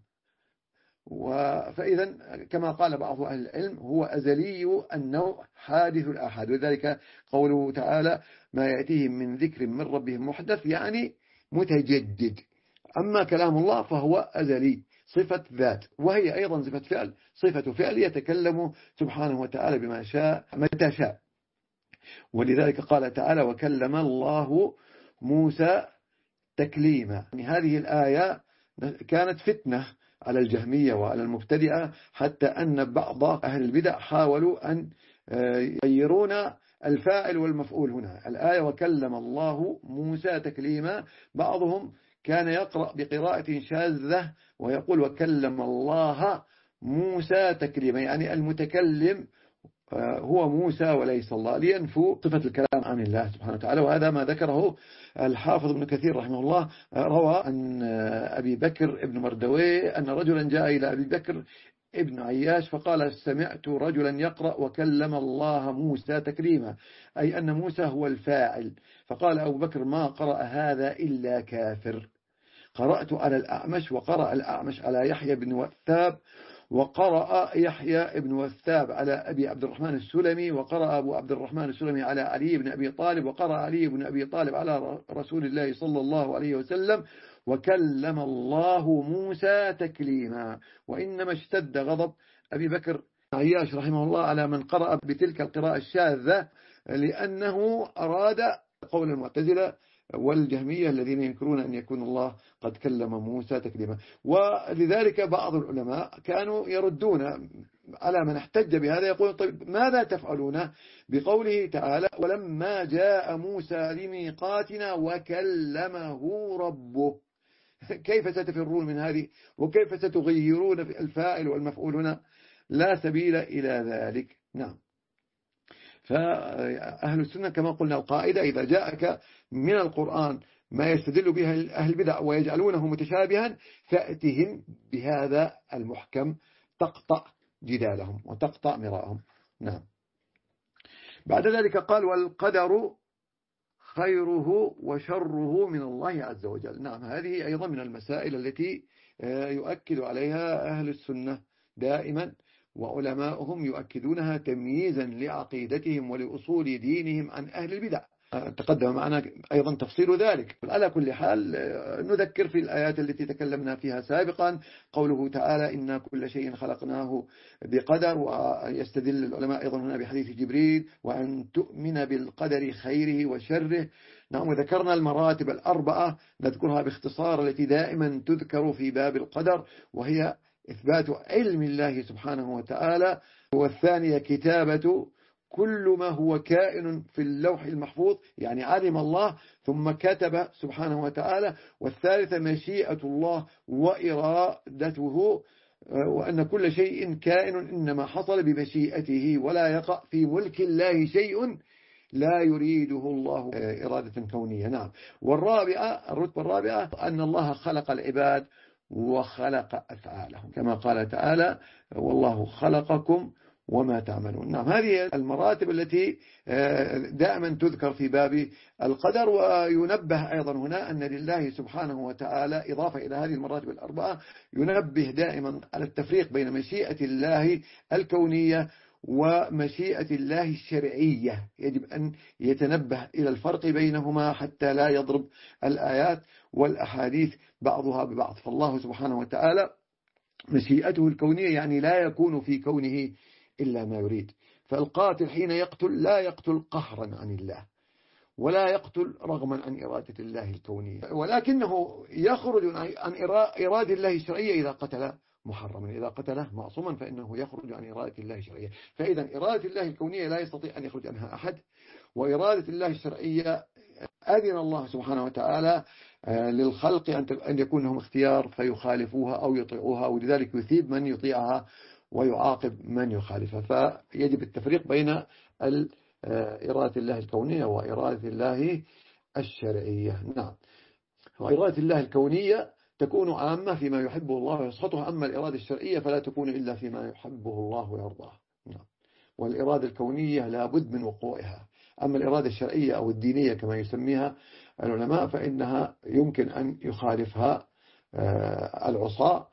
Speaker 2: فإذا كما قال بعض أهل العلم هو أزلي النوع حادث الآحاد، وذلك قوله تعالى ما يأتيهم من ذكر من ربهم محدث يعني متجدد. أما كلام الله فهو أزلي صفة ذات، وهي أيضا صفة فعل، صفة فعل يتكلم سبحانه وتعالى بما شاء متى شاء. ولذلك قال تعالى وكلم الله موسى تكليما. يعني هذه الآية كانت فتنة على الجهمية وعلى المبتدئة، حتى أن بعض أهل البدع حاولوا أن يغيرون الفاعل والمفعول هنا. الآية وكلم الله موسى تكليما، بعضهم كان يقرأ بقراءة شاذة ويقول وكلم الله موسى تكليما، يعني المتكلم هو موسى وليس الله، لينفوا صفة الكلام عن الله سبحانه وتعالى. وهذا ما ذكره الحافظ ابن كثير رحمه الله، روى عن أبي بكر ابن مردوي أن رجلا جاء إلى أبي بكر ابن عياش فقال سمعت رجلا يقرأ وكلم الله موسى تكليما، أي أن موسى هو الفاعل. فقال أبو بكر ما قرأ هذا إلا كافر. قرأت على الأعمش وقرأ الأعمش على يحيى بن وثاب، وقرأ يحيى بن وثاب على أبي عبد الرحمن السلمي، وقرأ أبو عبد الرحمن السلمي على علي بن أبي طالب، وقرأ علي بن أبي طالب على رسول الله صلى الله عليه وسلم وكلم الله موسى تكليما. وإنما اشتد غضب أبي بكر عياش رحمه الله على من قرأ بتلك القراءة الشاذة، لأنه أراد قول المعتزلة والجهمية الذين ينكرون أن يكون الله قد كلم موسى تكليما. ولذلك بعض العلماء كانوا يردون على من احتج بهذا، يقول طيب ماذا تفعلون بقوله تعالى ولما جاء موسى لميقاتنا وكلمه ربه؟ كيف ستفرون من هذه وكيف ستغيرون الفاعل والمفعول هنا؟ لا سبيل إلى ذلك. نعم. فأهل السنة كما قلنا القاعدة إذا جاءك من القرآن ما يستدل به أهل البدع ويجعلونه متشابها فأتهم بهذا المحكم تقطع جدالهم وتقطع مراءهم. نعم. بعد ذلك قال والقدر خيره وشره من الله عز وجل. نعم، هذه أيضا من المسائل التي يؤكد عليها أهل السنة دائما، وعلماؤهم يؤكدونها تمييزا لعقيدتهم ولأصول دينهم عن أهل البدع. تقدم معنا أيضا تفصيل ذلك. على كل حال نذكر في الآيات التي تكلمنا فيها سابقا، قوله تعالى إنا كل شيء خلقناه بقدر، ويستدل العلماء أيضا هنا بحديث جبريل وأن تؤمن بالقدر خيره وشره. نعم، وذكرنا المراتب الأربعة نذكرها باختصار التي دائما تذكر في باب القدر، وهي إثبات علم الله سبحانه وتعالى، والثانية كتابة كل ما هو كائن في اللوح المحفوظ، يعني علم الله ثم كتب سبحانه وتعالى، والثالثة مشيئة الله وإرادته، وأن كل شيء كائن إنما حصل بمشيئته، ولا يقع في ملك الله شيء لا يريده الله إرادة كونية. نعم. والرابعة، الرتبة الرابعة، أن الله خلق العباد وخلق أفعالهم، كما قال تعالى والله خلقكم وما تعملون. نعم، هذه المراتب التي دائما تذكر في باب القدر. وينبه أيضا هنا أن لله سبحانه وتعالى إضافة إلى هذه المراتب الأربعة، ينبه دائما على التفريق بين مشيئة الله الكونية ومشيئة الله الشرعية. يجب أن يتنبه إلى الفرق بينهما حتى لا يضرب الآيات والأحاديث بعضها ببعض. فالله سبحانه وتعالى مشيئته الكونية يعني لا يكون في كونه إلا ما يريد. فالقاتل حين يقتل لا يقتل قهرا عن الله، ولا يقتل رغما عن إرادة الله الكونية، ولكنه يخرج عن إرادة الله الشرعية إذا قتل محرما. إذا قتله معصوما فإنه يخرج عن إرادة الله الشرعية. فإذا إرادة الله الكونية لا يستطيع أن يخرج عنها أحد، وإرادة الله الشرعية أذن الله سبحانه وتعالى للخلق أن يكون لهم اختيار فيخالفوها أو يطيعوها، ولذلك يثيب من يطيعها ويعاقب من يخالفها. فيجب التفريق بين إرادة الله الكونية وإرادة الله الشرعية. نعم. وإرادة الله الكونية تكون عامة فيما يحبه الله ويسخطه، أما الإرادة الشرعية فلا تكون إلا فيما يحبه الله ويرضاه. نعم. والإرادة الكونية لابد من وقوعها، أما الإرادة الشرعية أو الدينية كما يسميها العلماء فإنها يمكن أن يخالفها العصاة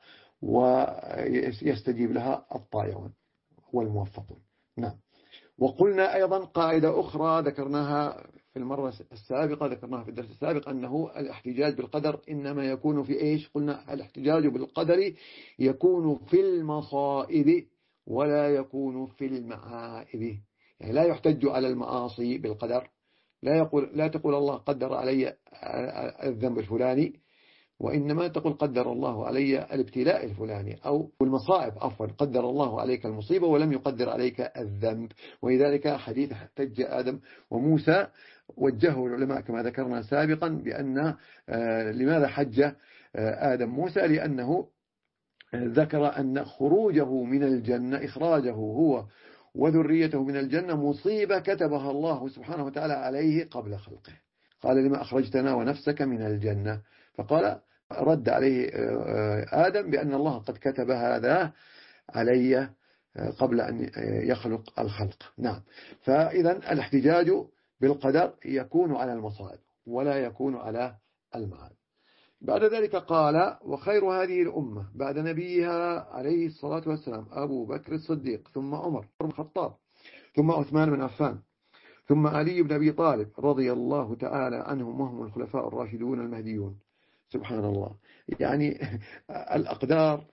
Speaker 2: ويستجيب لها الطائعون والموفقون. نعم. وقلنا أيضا قاعدة أخرى ذكرناها في المرة السابقة، ذكرناها في الدرس السابق، أنه الاحتجاج بالقدر إنما يكون في إيش؟ قلنا الاحتجاج بالقدر يكون في المصائب ولا يكون في المعائب. يعني لا يحتج على المعاصي بالقدر، لا يقول لا تقول الله قدر علي الذنب الفلاني، وإنما تقول قدر الله علي الابتلاء الفلاني، أو المصائب عفوا، قدر الله عليك المصيبة ولم يقدر عليك الذنب. ولذلك حديث احتج آدم وموسى وجهه العلماء كما ذكرنا سابقا بأن لماذا حج آدم موسى؟ لأنه ذكر أن خروجه من الجنة، إخراجه هو وذريته من الجنة مصيبة كتبها الله سبحانه وتعالى عليه قبل خلقه. قال لما أخرجتنا ونفسك من الجنة؟ فقال رد عليه آدم بأن الله قد كتب هذا علي قبل أن يخلق الخلق. نعم. فإذا الاحتجاج بالقدر يكون على المصائب ولا يكون على المعاد. بعد ذلك قال وخير هذه الأمة بعد نبيها عليه الصلاة والسلام أبو بكر الصديق، ثم عمر بن الخطاب، ثم عثمان بن عفان، ثم علي بن أبي طالب رضي الله تعالى عنهم، وهم الخلفاء الراشدون المهديون. سبحان الله. يعني الأقدار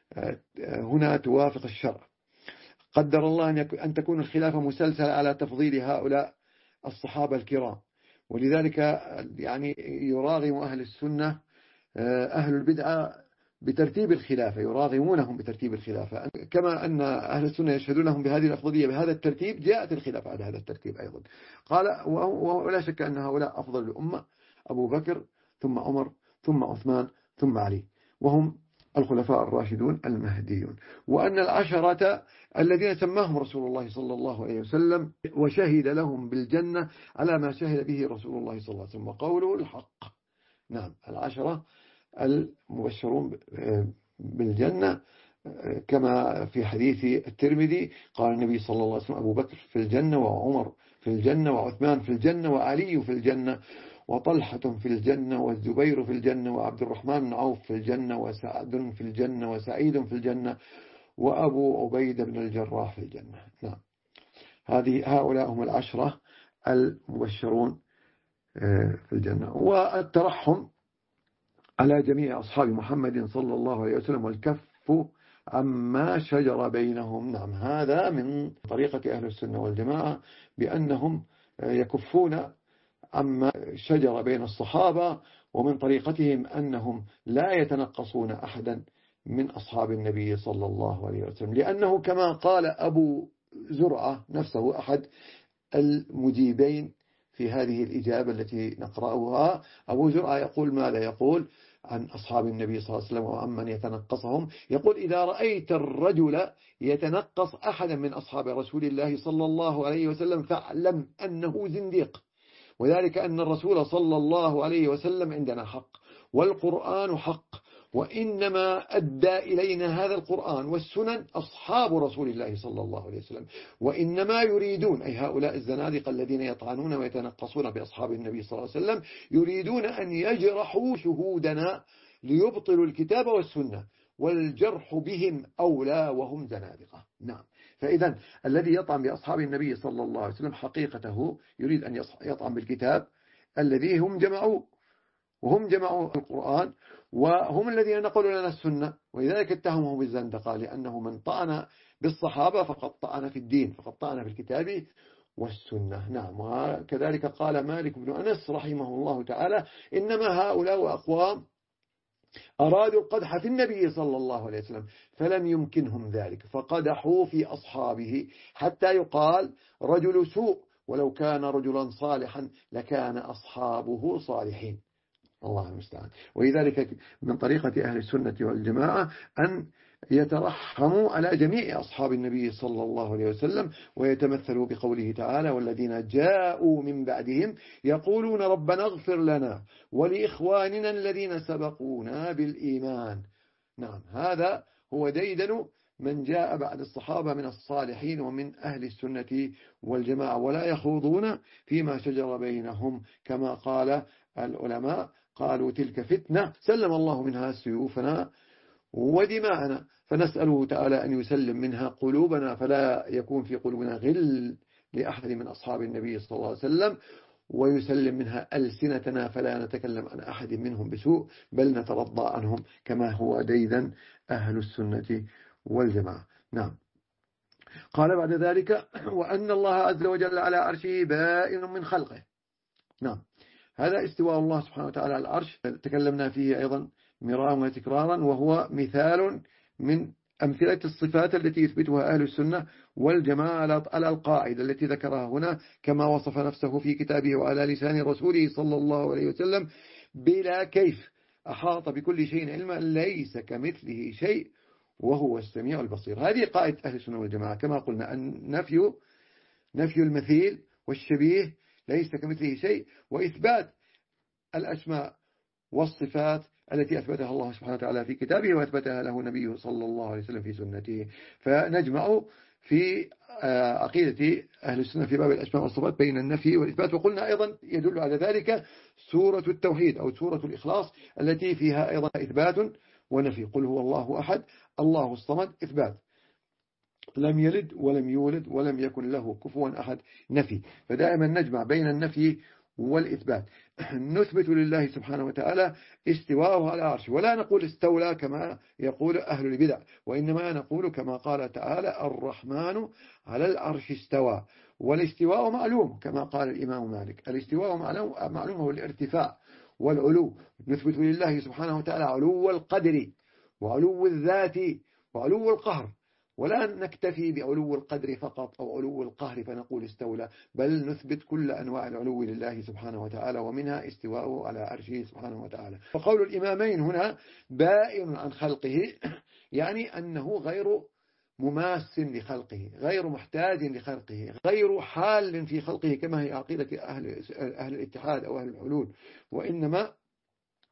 Speaker 2: هنا توافق الشرع. قدر الله أن تكون الخلافة مسلسلة على تفضيل هؤلاء الصحابة الكرام، ولذلك يعني يراغم أهل السنة أهل البدعة بترتيب الخلافة، يراغمونهم بترتيب الخلافة. كما أن أهل السنة يشهدون لهم بهذه الأفضلية بهذا الترتيب، جاءت الخلافة على هذا الترتيب أيضا. قال ولا شك أن هؤلاء أفضل الأمة، أبو بكر ثم عمر ثم عثمان ثم علي، وهم الخلفاء الراشدون المهديون. وأن العشرة الذين سماهم رسول الله صلى الله عليه وسلم وشهد لهم بالجنة على ما شهد به رسول الله صلى الله عليه وسلم، وقوله الحق. نعم. العشرة المبشرون بالجنة كما في حديث الترمذي قال النبي صلى الله عليه وسلم أبو بكر في الجنة، وعمر في الجنة، وعثمان في الجنة، وعلي في الجنة، وطلحة في الجنة، والزبير في الجنة، وعبد الرحمن بن عوف في الجنة، وسعد في الجنة، وسعيد في الجنة، وأبو عبيدة بن الجراح في الجنة. نعم، هذه هؤلاء هم العشرة المبشرون في الجنة. والترحم على جميع أصحاب محمد صلى الله عليه وسلم والكف عما شجر بينهم. نعم، هذا من طريقة أهل السنة والجماعة، بأنهم يكفون عما شجر بين الصحابة، ومن طريقتهم أنهم لا يتنقصون أحدا من أصحاب النبي صلى الله عليه وسلم، لأنه كما قال أبو زرعة نفسه أحد المجيبين في هذه الإجابة التي نقرأها، أبو زرعة يقول ماذا؟ يقول عن أصحاب النبي صلى الله عليه وسلم وعمن يتنقصهم، يقول: إذا رأيت الرجل يتنقص أحدا من أصحاب رسول الله صلى الله عليه وسلم فاعلم أنه زنديق، وذلك أن الرسول صلى الله عليه وسلم عندنا حق، والقرآن حق، وإنما أدى إلينا هذا القرآن والسنن أصحاب رسول الله صلى الله عليه وسلم، وإنما يريدون، أي هؤلاء الزنادقة الذين يطعنون ويتنقصون بأصحاب النبي صلى الله عليه وسلم، يريدون أن يجرحوا شهودنا ليبطلوا الكتاب والسنة، والجرح بهم أولى وهم زنادقة. نعم، فإذا الذي يطعن بأصحاب النبي صلى الله عليه وسلم حقيقته يريد أن يطعن بالكتاب الذي هم جمعوا، وهم جمعوا القرآن، وهم الذين نقلوا لنا السنة، ولذلك اتهمه بالزندقة، لأنه من طعن بالصحابة فقد طعن في الدين، فقد طعن في الكتاب والسنة. نعم، وكذلك قال مالك بن أنس رحمه الله تعالى: إنما هؤلاء أقوام أرادوا القدح في النبي صلى الله عليه وسلم فلم يمكنهم ذلك فقدحوا في أصحابه، حتى يقال رجل سوء، ولو كان رجلا صالحا لكان أصحابه صالحين. الله المستعان. ولذلك من طريقة أهل السنة والجماعة أن يترحموا على جميع أصحاب النبي صلى الله عليه وسلم، ويتمثلوا بقوله تعالى: والذين جاءوا من بعدهم يقولون ربنا اغفر لنا ولإخواننا الذين سبقونا بالإيمان. نعم، هذا هو ديدن من جاء بعد الصحابة من الصالحين ومن أهل السنة والجماعة، ولا يخوضون فيما شجر بينهم، كما قال العلماء: قالوا تلك فتنة سلم الله منها سيوفنا ودماءنا، فنسأله تعالى أن يسلم منها قلوبنا، فلا يكون في قلوبنا غل لأحد من أصحاب النبي صلى الله عليه وسلم، ويسلم منها ألسنتنا فلا نتكلم عن أحد منهم بسوء، بل نترضى عنهم كما هو ديدا أهل السنة والجماعة. نعم، قال بعد ذلك: وأن الله عز وجل على عرشه بائن من خلقه. نعم، هذا استواء الله سبحانه وتعالى على العرش تكلمنا فيه أيضا مرارا وتكرارا، وهو مثال من أمثلة الصفات التي يثبتها أهل السنة والجماعة على القاعدة التي ذكرها هنا، كما وصف نفسه في كتابه وعلى لسان رسوله صلى الله عليه وسلم: بلا كيف أحاط بكل شيء علما ليس كمثله شيء وهو السميع البصير. هذه قاعدة أهل السنة والجماعة، كما قلنا أن نفي نفي المثيل والشبيه ليس كمثله شيء، وإثبات الأسماء والصفات التي أثبتها الله سبحانه وتعالى في كتابه وأثبتها له نبيه صلى الله عليه وسلم في سنته. فنجمع في عقيدة أهل السنة في باب الأسماء والصفات بين النفي والإثبات. وقلنا أيضا يدل على ذلك سورة التوحيد أو سورة الإخلاص التي فيها أيضا إثبات ونفي: قل هو الله أحد الله الصمد إثبات، لم يلد ولم يولد ولم يكن له كفوا أحد نفي. فدائما نجمع بين النفي والإثبات. نثبت لله سبحانه وتعالى استواءه على العرش، ولا نقول استولى كما يقول أهل البدع، وإنما نقول كما قال تعالى: الرحمن على العرش استوى. والاستواء معلوم كما قال الإمام مالك: الاستواء معلوم هو الارتفاع والعلو. نثبت لله سبحانه وتعالى علو القدر وعلو الذات وعلو القهر، ولا نكتفي بعلو القدر فقط أو علو القهر فنقول استولى، بل نثبت كل أنواع العلو لله سبحانه وتعالى، ومنها استواءه على عرشه سبحانه وتعالى. فقول الإمامين هنا بائن عن خلقه، يعني أنه غير مماس لخلقه، غير محتاج لخلقه، غير حال في خلقه كما هي عقيدة أهل, أهل الاتحاد أو أهل الحلول، وإنما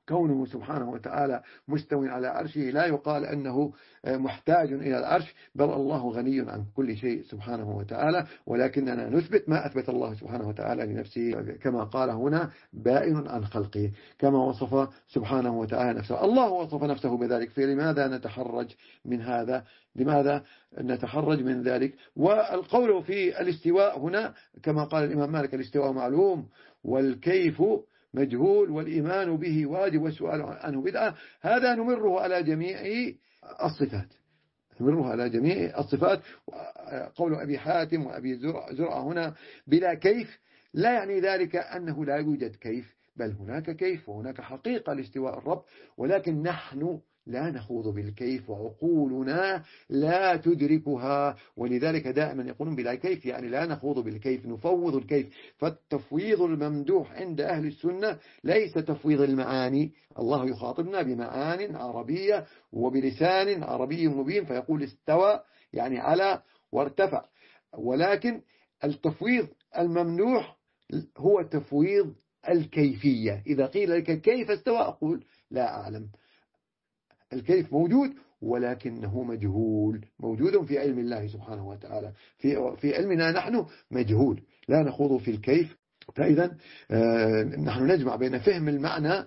Speaker 2: كونه سبحانه وتعالى مستوٍ على عرشه لا يقال أنه محتاج إلى العرش، بل الله غني عن كل شيء سبحانه وتعالى، ولكننا نثبت ما أثبت الله سبحانه وتعالى لنفسه كما قال هنا بائن عن خلقه، كما وصف سبحانه وتعالى نفسه. الله وصف نفسه بذلك، فلماذا نتحرج من هذا؟ لماذا نتحرج من ذلك؟ والقول في الاستواء هنا كما قال الإمام مالك: الاستواء معلوم والكيف مجهول والإيمان به واجب والسؤال عنه بدعة. هذا نمره على جميع الصفات، نمره على جميع الصفات. قول أبي حاتم وأبي زرعة هنا بلا كيف لا يعني ذلك أنه لا يوجد كيف، بل هناك كيف وهناك حقيقة لاستواء الرب، ولكن نحن لا نخوض بالكيف وعقولنا لا تدركها، ولذلك دائما يقولون بلا كيف يعني لا نخوض بالكيف، نفوض الكيف. فالتفويض الممدوح عند أهل السنة ليس تفويض المعاني، الله يخاطبنا بمعان عربية وبلسان عربي مبين، فيقول استوى يعني على وارتفع، ولكن التفويض الممنوح هو تفويض الكيفية. إذا قيل لك كيف استوى أقول لا أعلم، الكيف موجود ولكنه مجهول، موجود في علم الله سبحانه وتعالى، في في علمنا نحن مجهول، لا نخوض في الكيف. فإذا نحن نجمع بين فهم المعنى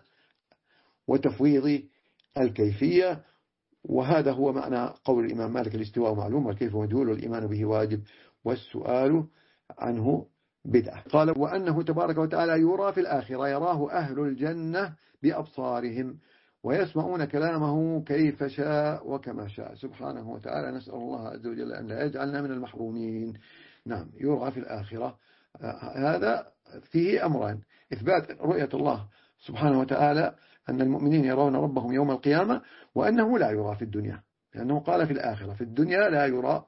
Speaker 2: وتفويض الكيفية، وهذا هو معنى قول الإمام مالك: الاستواء معلوم والكيف مجهول والإيمان به واجب والسؤال عنه بدعة. قال: وأنه تبارك وتعالى يرى في الآخرة، يراه أهل الجنة بأبصارهم ويسمعون كلامه كيف شاء وكما شاء سبحانه وتعالى. نسأل الله عز وجل أن لا يجعلنا من المحرومين. نعم، يرى في الآخرة، هذا فيه أمران: إثبات رؤية الله سبحانه وتعالى أن المؤمنين يرون ربهم يوم القيامة، وأنه لا يرى في الدنيا، لأنه قال في الآخرة، في الدنيا لا يرى.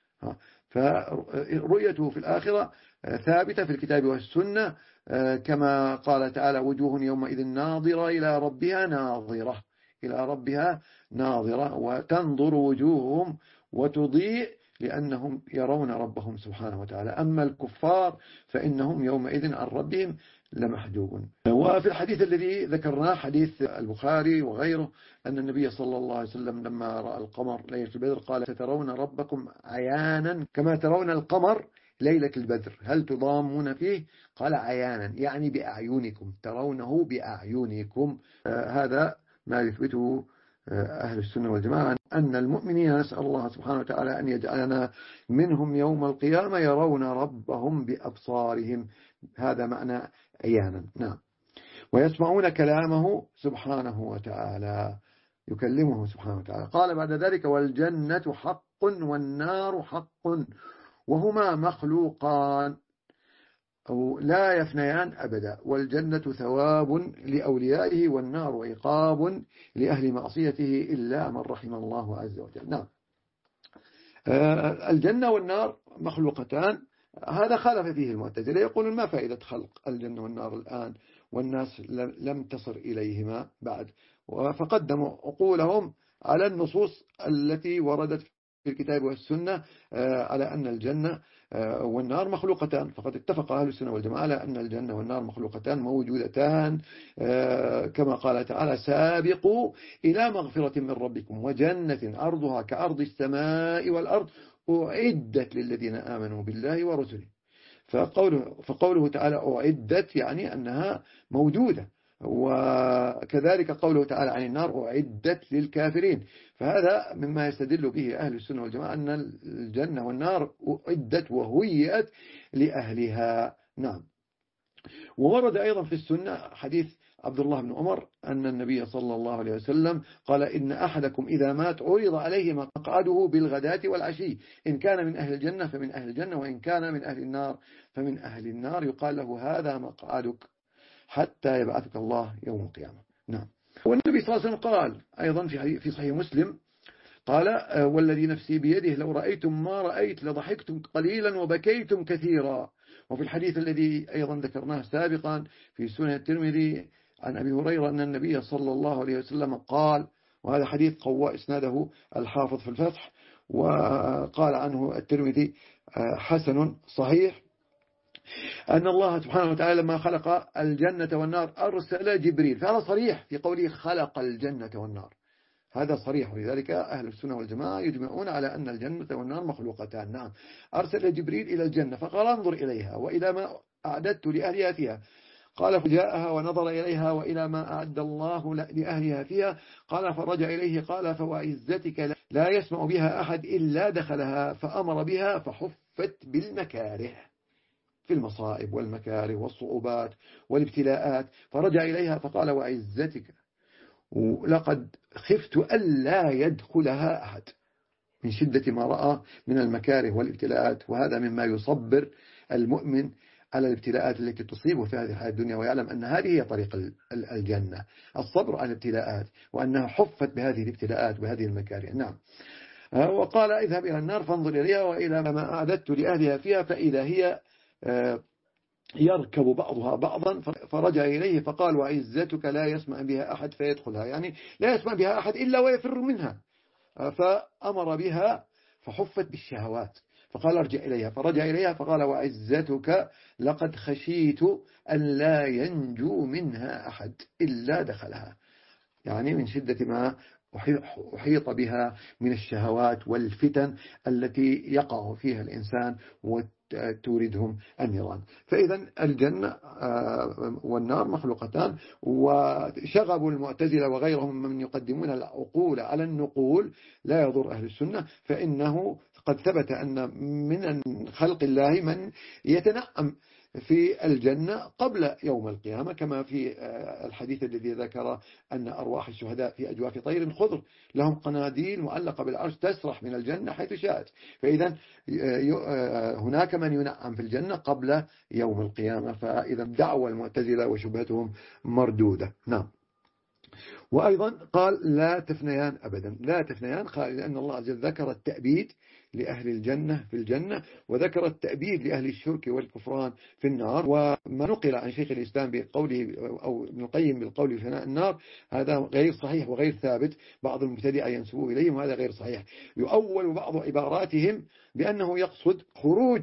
Speaker 2: فرؤيته في الآخرة ثابتة في الكتاب والسنة، كما قال تعالى: وجوه يومئذ ناظرة إلى ربها ناظرة، إلى ربها ناظرة، وتنظر وجوههم وتضيء لأنهم يرون ربهم سبحانه وتعالى. أما الكفار فإنهم يومئذ عن ربهم لمحجوبون. وفي الحديث الذي ذكرناه حديث البخاري وغيره أن النبي صلى الله عليه وسلم لما رأى القمر ليلة البدر قال: سترون ربكم عيانا كما ترون القمر ليلة البدر، هل تضامون فيه؟ قال: عيانا يعني بأعينكم، ترونه بأعينكم. آه هذا ما يثبته أهل السنة والجماعة، أن المؤمنين نسأل الله سبحانه وتعالى أن يجعلنا منهم يوم القيامة يرون ربهم بأبصارهم، هذا معنى عيانا. نعم. ويسمعون كلامه سبحانه وتعالى، يكلمه سبحانه وتعالى. قال بعد ذلك: والجنة حق والنار حق وهما مخلوقان أو لا يفنيان أبدا، والجنة ثواب لأوليائه والنار عقاب لأهل معصيته إلا من رحم الله عز وجل. نعم، الجنة والنار مخلوقتان، هذا خالف فيه المعتزلة، يقولون ما فائدة خلق الجنة والنار الآن والناس لم تصل إليهما بعد، فقدموا عقولهم على النصوص التي وردت في الكتاب والسنة على أن الجنة والنار مخلوقتان. فقد اتفق أهل السنة والجماعة على أن الجنة والنار مخلوقتان موجودتان، كما قال تعالى: سابقوا إلى مغفرة من ربكم وجنة عرضها كعرض السماء والأرض أعدت للذين آمنوا بالله ورسله. فقوله, فقوله تعالى أعدت يعني أنها موجودة، وكذلك قوله تعالى عن النار أعدت للكافرين. فهذا مما يستدل به أهل السنة والجماعة أن الجنة والنار أعدت وهيئت لأهلها. نعم. وورد أيضا في السنة حديث عبد الله بن عمر أن النبي صلى الله عليه وسلم قال: إن أحدكم إذا مات عرض عليه مقعده بالغداة والعشي، إن كان من أهل الجنة فمن أهل الجنة، وإن كان من أهل النار فمن أهل النار، يقال له: هذا مقعدك حتى يبعثك الله يوم القيامة. نعم. والنبي صلى الله عليه وسلم قال أيضا في صحيح مسلم قال: والذي نفسي بيده لو رأيتم ما رأيت لضحكتم قليلا وبكيتم كثيرا. وفي الحديث الذي أيضا ذكرناه سابقا في سنن الترمذي عن أبي هريرة أن النبي صلى الله عليه وسلم قال، وهذا حديث قوى إسناده الحافظ في الفتح، وقال عنه الترمذي حسن صحيح، أن الله سبحانه وتعالى لما خلق الجنة والنار أرسل جبريل، فهذا صريح في قوله خلق الجنة والنار، هذا صريح. ولذلك أهل السنة والجماعة يجمعون على أن الجنة والنار مخلوقتان. نعم، أرسل جبريل إلى الجنة فقال انظر إليها وإلى ما أعددت لأهلها فيها، قال فجاءها ونظر إليها وإلى ما أعد الله لأهلها فيها، قال فرجع إليه قال فوعزتك لا يسمع بها أحد إلا دخلها، فأمر بها فحفت بالمكاره في المصائب والمكاره والصعوبات والابتلاءات، فرجع إليها فقال وعزتك لقد خفت ألا يدخلها أحد، من شدة ما رأى من المكاره والابتلاءات. وهذا مما يصبر المؤمن على الابتلاءات التي تصيبه في هذه الحياة الدنيا، ويعلم أن هذه هي طريق الجنة، الصبر على الابتلاءات، وأنها حفت بهذه الابتلاءات وبهذه المكاره. نعم. وقال اذهب إلى النار فانظر إليها وإلى ما أعددت لأهلها فيها، فإذا هي يركب بعضها بعضا، فرجع إليه فقال وعزتك لا يسمع بها أحد فيدخلها، يعني لا يسمع بها أحد إلا ويفر منها، فأمر بها فحفت بالشهوات، فقال ارجع إليها، فرجع إليها فقال وعزتك لقد خشيت أن لا ينجو منها أحد إلا دخلها، يعني من شدة ما أحيط بها من الشهوات والفتن التي يقع فيها الإنسان وتوردهم النيران. فإذا الجنة والنار مخلوقتان، وشغب المعتزلة وغيرهم من يقدمون العقول على النقول لا يضر أهل السنة، فإنه قد ثبت أن من خلق الله من يتنعم في الجنة قبل يوم القيامة، كما في الحديث الذي ذكر أن أرواح الشهداء في أجواف طير خضر لهم قناديل معلقة بالعرش تسرح من الجنة حيث شاءت. فإذا هناك من ينعم في الجنة قبل يوم القيامة، فإذا دعوى المعتزلة وشبهتهم مردودة. نعم. وأيضا قال لا تفنيان أبدا، لا تفنيان، قال لأن الله عز وجل ذكر التأبيد لأهل الجنة في الجنة، وذكر التأبيد لأهل الشرك والكفران في النار. وما نقل عن شيخ الإسلام بقوله أو ابن القيم بالقول في النار هذا غير صحيح وغير ثابت، بعض المبتدئة ينسبوه إليهم وهذا غير صحيح. يؤول بعض عباراتهم بأنه يقصد خروج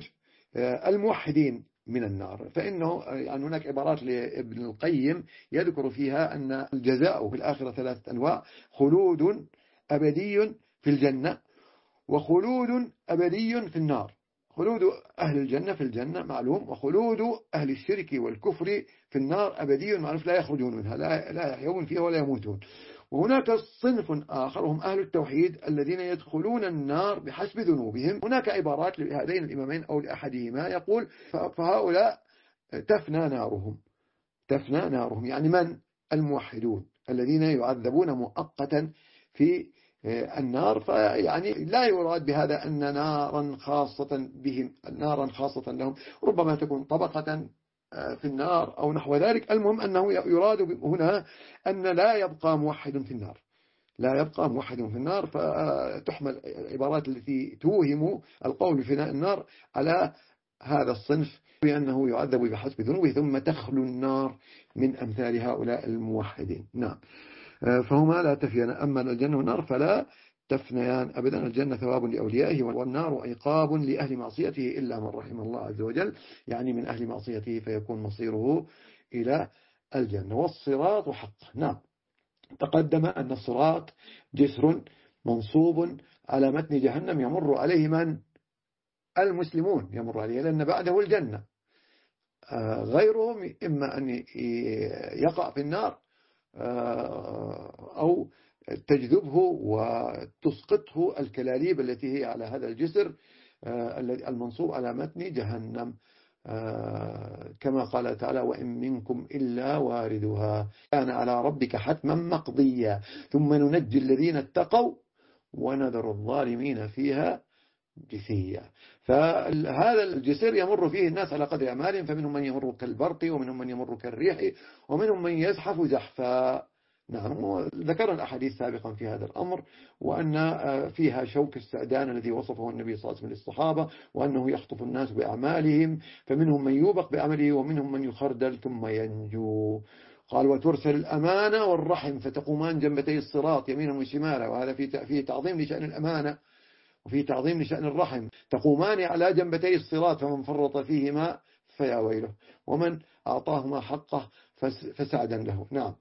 Speaker 2: الموحدين من النار، فإنه يعني هناك عبارات لابن القيم يذكر فيها أن الجزاء في الآخرة ثلاثة أنواع: خلود أبدي في الجنة، وخلود أبدي في النار. خلود أهل الجنة في الجنة معلوم، وخلود أهل الشرك والكفر في النار أبدي معروف، لا يخرجون منها، لا, لا يحيون فيها ولا يموتون. وهناك صنف آخر هم أهل التوحيد الذين يدخلون النار بحسب ذنوبهم. هناك عبارات لهذين الإمامين أو لأحدهما يقول فهؤلاء تفنى نارهم، تفنى نارهم يعني من؟ الموحدون الذين يعذبون مؤقتا في النار. فيعني لا يراد بهذا أن نارا خاصة بهم، نارا خاصة لهم، ربما تكون طبقة في النار أو نحو ذلك. المهم أنه يراد هنا أن لا يبقى موحد في النار، لا يبقى موحد في النار. فتحمل العبارات التي توهم القول في النار على هذا الصنف بأنه يعذب بحسب ذنوبه ثم تخلو النار من أمثال هؤلاء الموحدين. نعم. فهما لا تفيان، أما الجنة والنار فلا تفنيان أبدا. الجنة ثواب لأوليائه، والنار عقاب لأهل معصيته إلا من رحم الله عز وجل، يعني من أهل معصيته فيكون مصيره إلى الجنة. والصراط حق. نعم. تقدم أن الصراط جسر منصوب على متن جهنم يمر عليه من؟ المسلمون يمر عليه، لأن بعده الجنة. غيرهم إما أن يقع في النار أو تجذبه وتسقطه الكلاليب التي هي على هذا الجسر المنصوب على متن جهنم، كما قال تعالى وإن منكم إلا واردها كان على ربك حتما مقضيا ثم ننجي الذين اتقوا ونذر الظالمين فيها جثيا. فهذا الجسر يمر فيه الناس على قدر أعمالهم، فمنهم من يمر كالبرق ومنهم من يمر كالريح ومنهم من يزحف زحفا. نعم. ذكر الأحاديث سابقا في هذا الأمر، وأن فيها شوك السعدان الذي وصفه النبي صلى الله عليه وسلم للصحابة، وأنه يخطف الناس بأعمالهم، فمنهم من يوبق بأعمله ومنهم من يخردل ثم ينجو. قال وترسل الأمانة والرحم فتقومان جنبتي الصراط يمينا وشمالا، وهذا فيه تعظيم لشأن الأمانة وفي تعظيم لشأن الرحم. تقومان على جنبتي الصراط فمن فرط فيهما فيا ويله، ومن أعطاه ما حقه فسعدا له. نعم.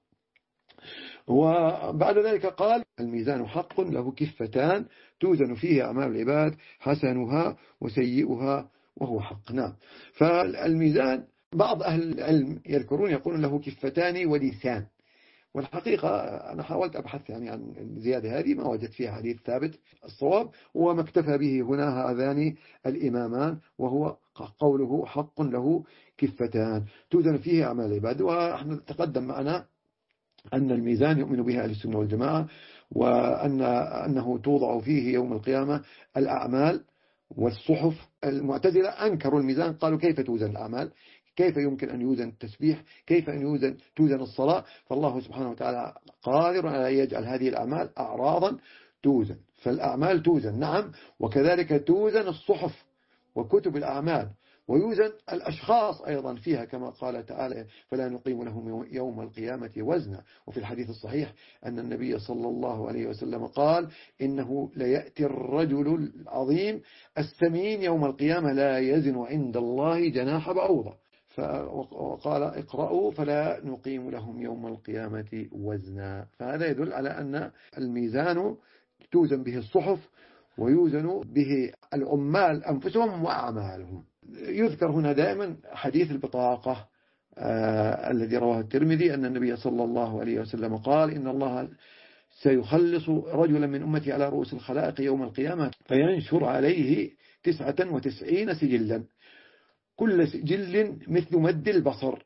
Speaker 2: وبعد ذلك قال: الميزان حق له كفتان توزن فيه أعمال العباد حسنها وسيئها وهو حق. نعم. فالميزان بعض أهل العلم يذكرون يقولون له كفتان ولسان، والحقيقة أنا حاولت أبحث يعني عن الزيادة هذه ما وجدت فيها حديث ثابت. الصواب وما اكتفى به هنا هذان الإمامان، وهو قوله حق له كفتان توزن فيه أعمال العباد. ونحن تقدم معنا أن الميزان يؤمن بها أهل السنة والجماعة، وأن أنه توضع فيه يوم القيامة الأعمال والصحف. المعتزلة أنكروا الميزان، قالوا كيف توزن الأعمال، كيف يمكن أن يوزن التسبيح، كيف أن يوزن توزن الصلاة. فالله سبحانه وتعالى قادر على أن يجعل هذه الأعمال أعراضا توزن. فالأعمال توزن نعم، وكذلك توزن الصحف وكتب الأعمال، ويوزن الأشخاص أيضا فيها كما قال تعالى: فلا نقيم لهم يوم القيامة وزنا. وفي الحديث الصحيح أن النبي صلى الله عليه وسلم قال: إنه ليأتي الرجل العظيم السمين يوم القيامة لا يزن عند الله جناح بعوضة. وقال: اقرأوا فلا نقيم لهم يوم القيامة وزنا. فهذا يدل على أن الميزان توزن به الصحف ويوزن به العمال أنفسهم وأعمالهم. يذكر هنا دائما حديث البطاقة آه الذي رواه الترمذي أن النبي صلى الله عليه وسلم قال: إن الله سيخلص رجلا من أمتي على رؤوس الخلائق يوم القيامة فينشر عليه تسعة وتسعين سجلا، كل سجل مثل مد البصر،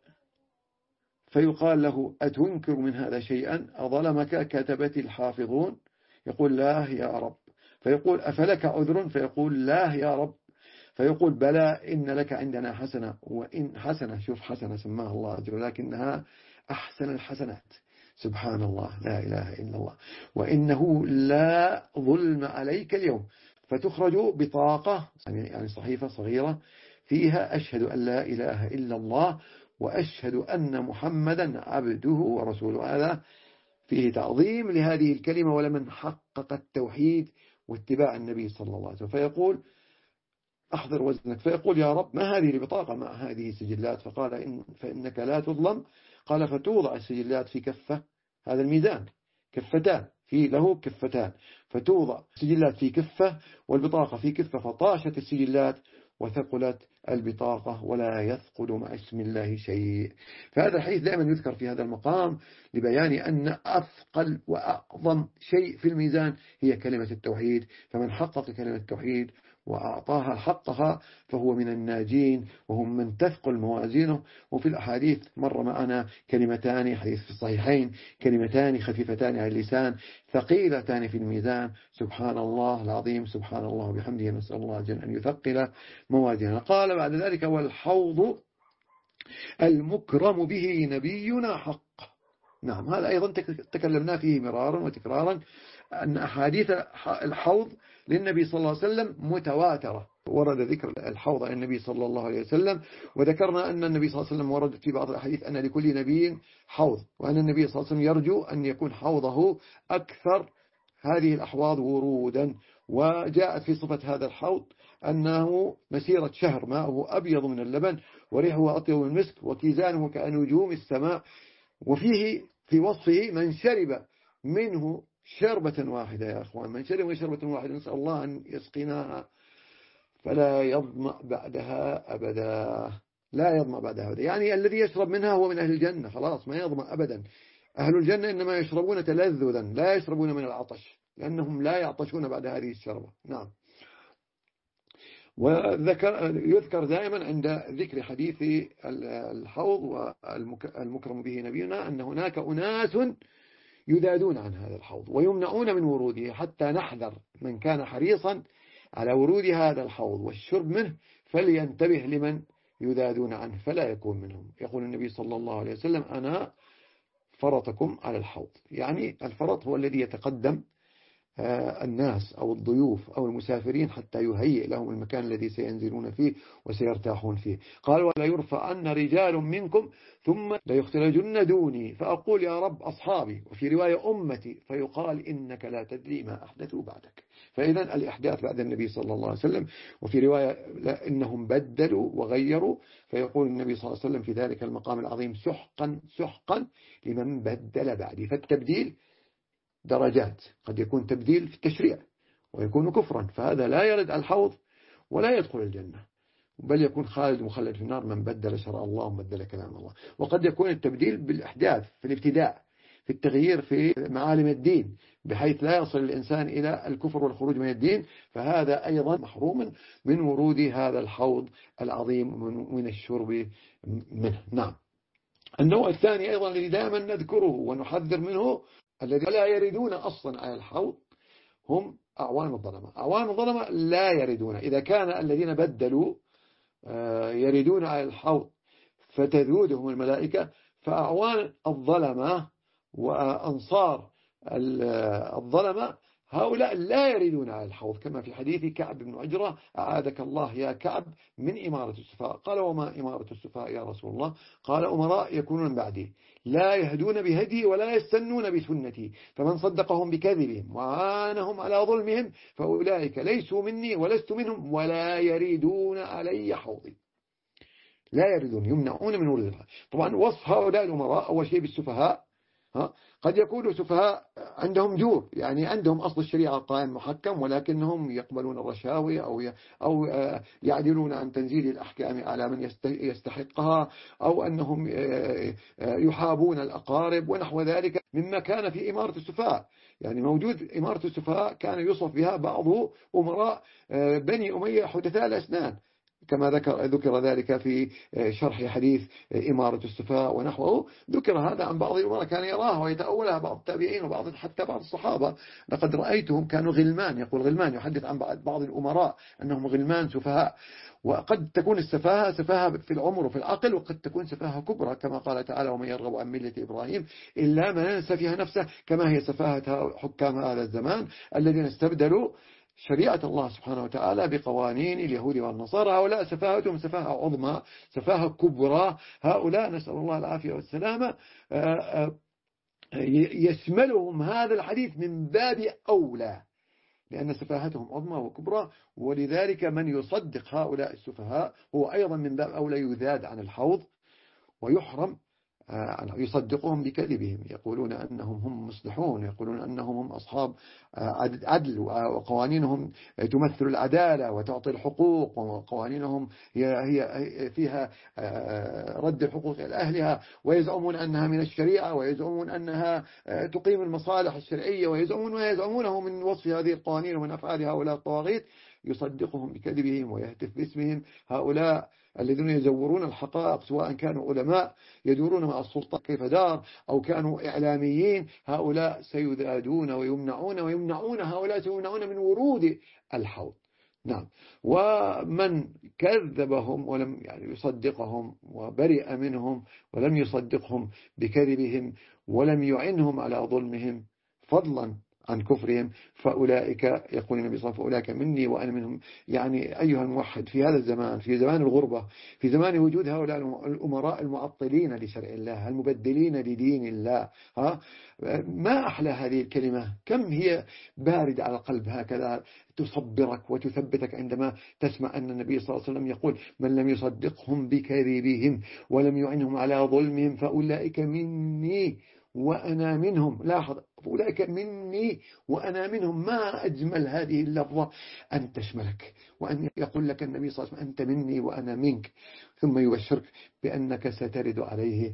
Speaker 2: فيقال له: أتنكر من هذا شيئا؟ أظلمك كتبت الحافظون؟ يقول: لا يا رب. فيقول: أفلك عذر؟ فيقول: لا يا رب. فيقول: بلى، إن لك عندنا حسنة. وإن حسنة، شوف حسنة سماها الله عز وجل لكنها أحسن الحسنات، سبحان الله، لا إله إلا الله. وإنه لا ظلم عليك اليوم. فتخرج بطاقة يعني صحيفة صغيرة فيها: أشهد أن لا إله إلا الله وأشهد أن محمدا عبده ورسوله. هذا فيه تعظيم لهذه الكلمة ولمن حقق التوحيد واتباع النبي صلى الله عليه وسلم. فيقول: أحضر وزنك. فيقول: يا رب، ما هذه البطاقة مع هذه السجلات؟ فقال: إن فإنك لا تظلم. قال: فتوضع السجلات في كفة، هذا الميزان كفتان، في له كفتان، فتوضع السجلات في كفة والبطاقة في كفة، فطاشت السجلات وثقلت البطاقة ولا يثقل مع اسم الله شيء. فهذا الحديث دائما يذكر في هذا المقام لبيان أن أثقل وأعظم شيء في الميزان هي كلمة التوحيد. فمن حقق كلمة التوحيد وأعطاها حقها فهو من الناجين، وهم من تثقل موازينه. وفي الأحاديث مر معنا كلمتان، حديث في الصحيحين: كلمتان خفيفتان على اللسان ثقيلتان في الميزان، سبحان الله العظيم، سبحان الله وبحمده، نسأل الله جل أن يثقل موازيننا. قال بعد ذلك: والحوض المكرم به نبينا حق. نعم، هذا أيضا تكلمنا فيه مرارا وتكرارا، أن أحاديث الحوض للنبي صلى الله عليه وسلم متواترة. ورد ذكر الحوض عن النبي صلى الله عليه وسلم، وذكرنا أن النبي صلى الله عليه وسلم ورد في بعض الأحاديث أن لكل نبي حوض، وأن النبي صلى الله عليه وسلم يرجو أن يكون حوضه أكثر هذه الأحواض ورودا. وجاءت في صفة هذا الحوض أنه مسيرة شهر، ماءه أبيض من اللبن وريحه أطيب من المسك وكيزانه كنجوم السماء. وفيه في وصفه: من شرب منه شربة واحدة، يا أخوان، من شرب منه شربة واحدة نسأل الله أن يسقيناها فلا يظمأ بعدها أبدا، لا يظمأ بعدها أبدا. يعني الذي يشرب منها هو من أهل الجنة، خلاص ما يظمأ أبدا. أهل الجنة إنما يشربون تلذذا، لا يشربون من العطش، لأنهم لا يعطشون بعد هذه الشربة. نعم. وذكر يذكر دائما عند ذكر حديث الحوض والمكرم به نبينا أن هناك أناس يذادون عن هذا الحوض ويمنعون من وروده، حتى نحذر من كان حريصا على ورود هذا الحوض والشرب منه فلينتبه لمن يذادون عنه فلا يكون منهم. يقول النبي صلى الله عليه وسلم: أنا فرطكم على الحوض. يعني الفرط هو الذي يتقدم الناس أو الضيوف أو المسافرين حتى يهيئ لهم المكان الذي سينزلون فيه وسيرتاحون فيه. قال ولا يرفع أن رجال منكم ثم ليختلجن دوني فأقول يا رب أصحابي، وفي رواية أمتي، فيقال إنك لا تدري ما أحدثوا بعدك. فإذا الإحداث بعد النبي صلى الله عليه وسلم. وفي رواية إنهم بدلوا وغيروا، فيقول النبي صلى الله عليه وسلم في ذلك المقام العظيم سحقا سحقا لمن بدل بعدي. فالتبديل درجات، قد يكون تبديل في التشريع ويكون كفرا، فهذا لا يرد على الحوض ولا يدخل الجنة، بل يكون خالد مخلد في النار من بدل شرع الله ومبدل كلام الله. وقد يكون التبديل بالإحداث في الابتداء، في التغيير في معالم الدين، بحيث لا يصل الإنسان إلى الكفر والخروج من الدين، فهذا أيضا محروم من ورود هذا الحوض العظيم من الشرب منه. نعم. النوع الثاني أيضا الذي دائما نذكره ونحذر منه، الذي لا يردون أصلا على الحوض، هم أعوان الظلمة. أعوان الظلمة لا يردون. إذا كان الذين بدلوا يردون على الحوض فتذودهم الملائكة، فأعوان الظلمة وأنصار الظلمة هؤلاء لا يريدون على الحوض، كما في حديث كعب بن عجرة أعاذك الله يا كعب من إمارة السفهاء. قال وما إمارة السفهاء يا رسول الله؟ قال أمراء يكونون بعدي لا يهدون بهدي ولا يستنون بسنتي، فمن صدقهم بكذبهم وعانهم على ظلمهم فأولئك ليسوا مني ولست منهم ولا يريدون علي حوضي. لا يريدون، يمنعون من ورد. طبعا وصف هؤلاء الأمراء أول شيء بالسفهاء، ها قد يكونوا سفهاء عندهم جور، يعني عندهم أصل الشريعة قائم محكم، ولكنهم يقبلون الرشاوي أو أو يعدلون عن تنزيل الأحكام على من يستحقها، أو أنهم يحابون الأقارب ونحو ذلك مما كان في إمارة السفهاء. يعني موجود إمارة السفهاء كان يوصف بها بعض أمراء بني أمية حدثاء الأسنان، كما ذكر ذكر ذلك في شرح حديث إمارة السفهاء ونحوه. ذكر هذا عن بعض الأمراء كان يراها ويتأولها بعض التابعين وبعض حتى بعض الصحابة. لقد رأيتهم كانوا غلمان، يقول غلمان، يحدث عن بعض الأمراء أنهم غلمان سفهاء. وقد تكون السفاهة سفاهة في العمر وفي العقل، وقد تكون سفاهة كبرى كما قال تعالى ومن يرغب عن ملة إبراهيم إلا من سفه نفسه، كما هي سفاهة حكام هذا الزمان الذين استبدلوا شريعة الله سبحانه وتعالى بقوانين اليهود والنصارى. هؤلاء سفاهتهم سفاهة عظمى، سفاهة كبرى. هؤلاء نسأل الله العافية والسلامة يشملهم هذا الحديث من باب أولى، لأن سفاهتهم عظمى وكبرى. ولذلك من يصدق هؤلاء السفهاء هو أيضا من باب أولى يذاد عن الحوض ويحرم يصدقهم بكذبهم. يقولون أنهم هم مصلحون، يقولون أنهم هم أصحاب عدل، وقوانينهم تمثل العدالة وتعطي الحقوق، وقوانينهم هي هي فيها رد الحقوق إلى أهلها، ويزعمون أنها من الشريعة، ويزعمون أنها تقيم المصالح الشرعية، ويزعمون ما يزعمونه من وصف هذه القوانين ومن أفعال هؤلاء الطواغيت. يصدقهم بكذبهم ويهتف باسمهم. هؤلاء الذين يزورون الحقائق، سواء كانوا علماء يدورون مع السلطة كيف دار أو كانوا إعلاميين، هؤلاء سيذادون ويمنعون ويمنعون هؤلاء سيمنعون من ورود الحوض. نعم. ومن كذبهم ولم يعني يصدقهم وبرئ منهم ولم يصدقهم بكذبهم ولم يعنهم على ظلمهم فضلا عن كفرهم، فأولئك يقول النبي صلى الله عليه وسلم فأولئك مني وأنا منهم. يعني أيها الموحد في هذا الزمان، في زمان الغربة، في زمان وجود هؤلاء الأمراء المعطلين لشرع الله المبدلين لدين الله، ها ما أحلى هذه الكلمة، كم هي باردة على القلب، هكذا تصبرك وتثبتك عندما تسمع أن النبي صلى الله عليه وسلم يقول من لم يصدقهم بكذبهم ولم يعنهم على ظلمهم فأولئك مني وأنا منهم. لاحظ، أولئك مني وأنا منهم. ما أجمل هذه اللفظة أن تشملك، وأن يقول لك النبي صلى الله عليه وسلم أنت مني وأنا منك، ثم يبشرك بأنك سترد عليه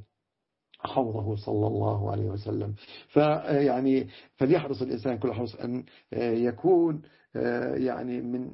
Speaker 2: حوضه صلى الله عليه وسلم. فيعني فليحرص الإنسان كل حرص أن يكون يعني من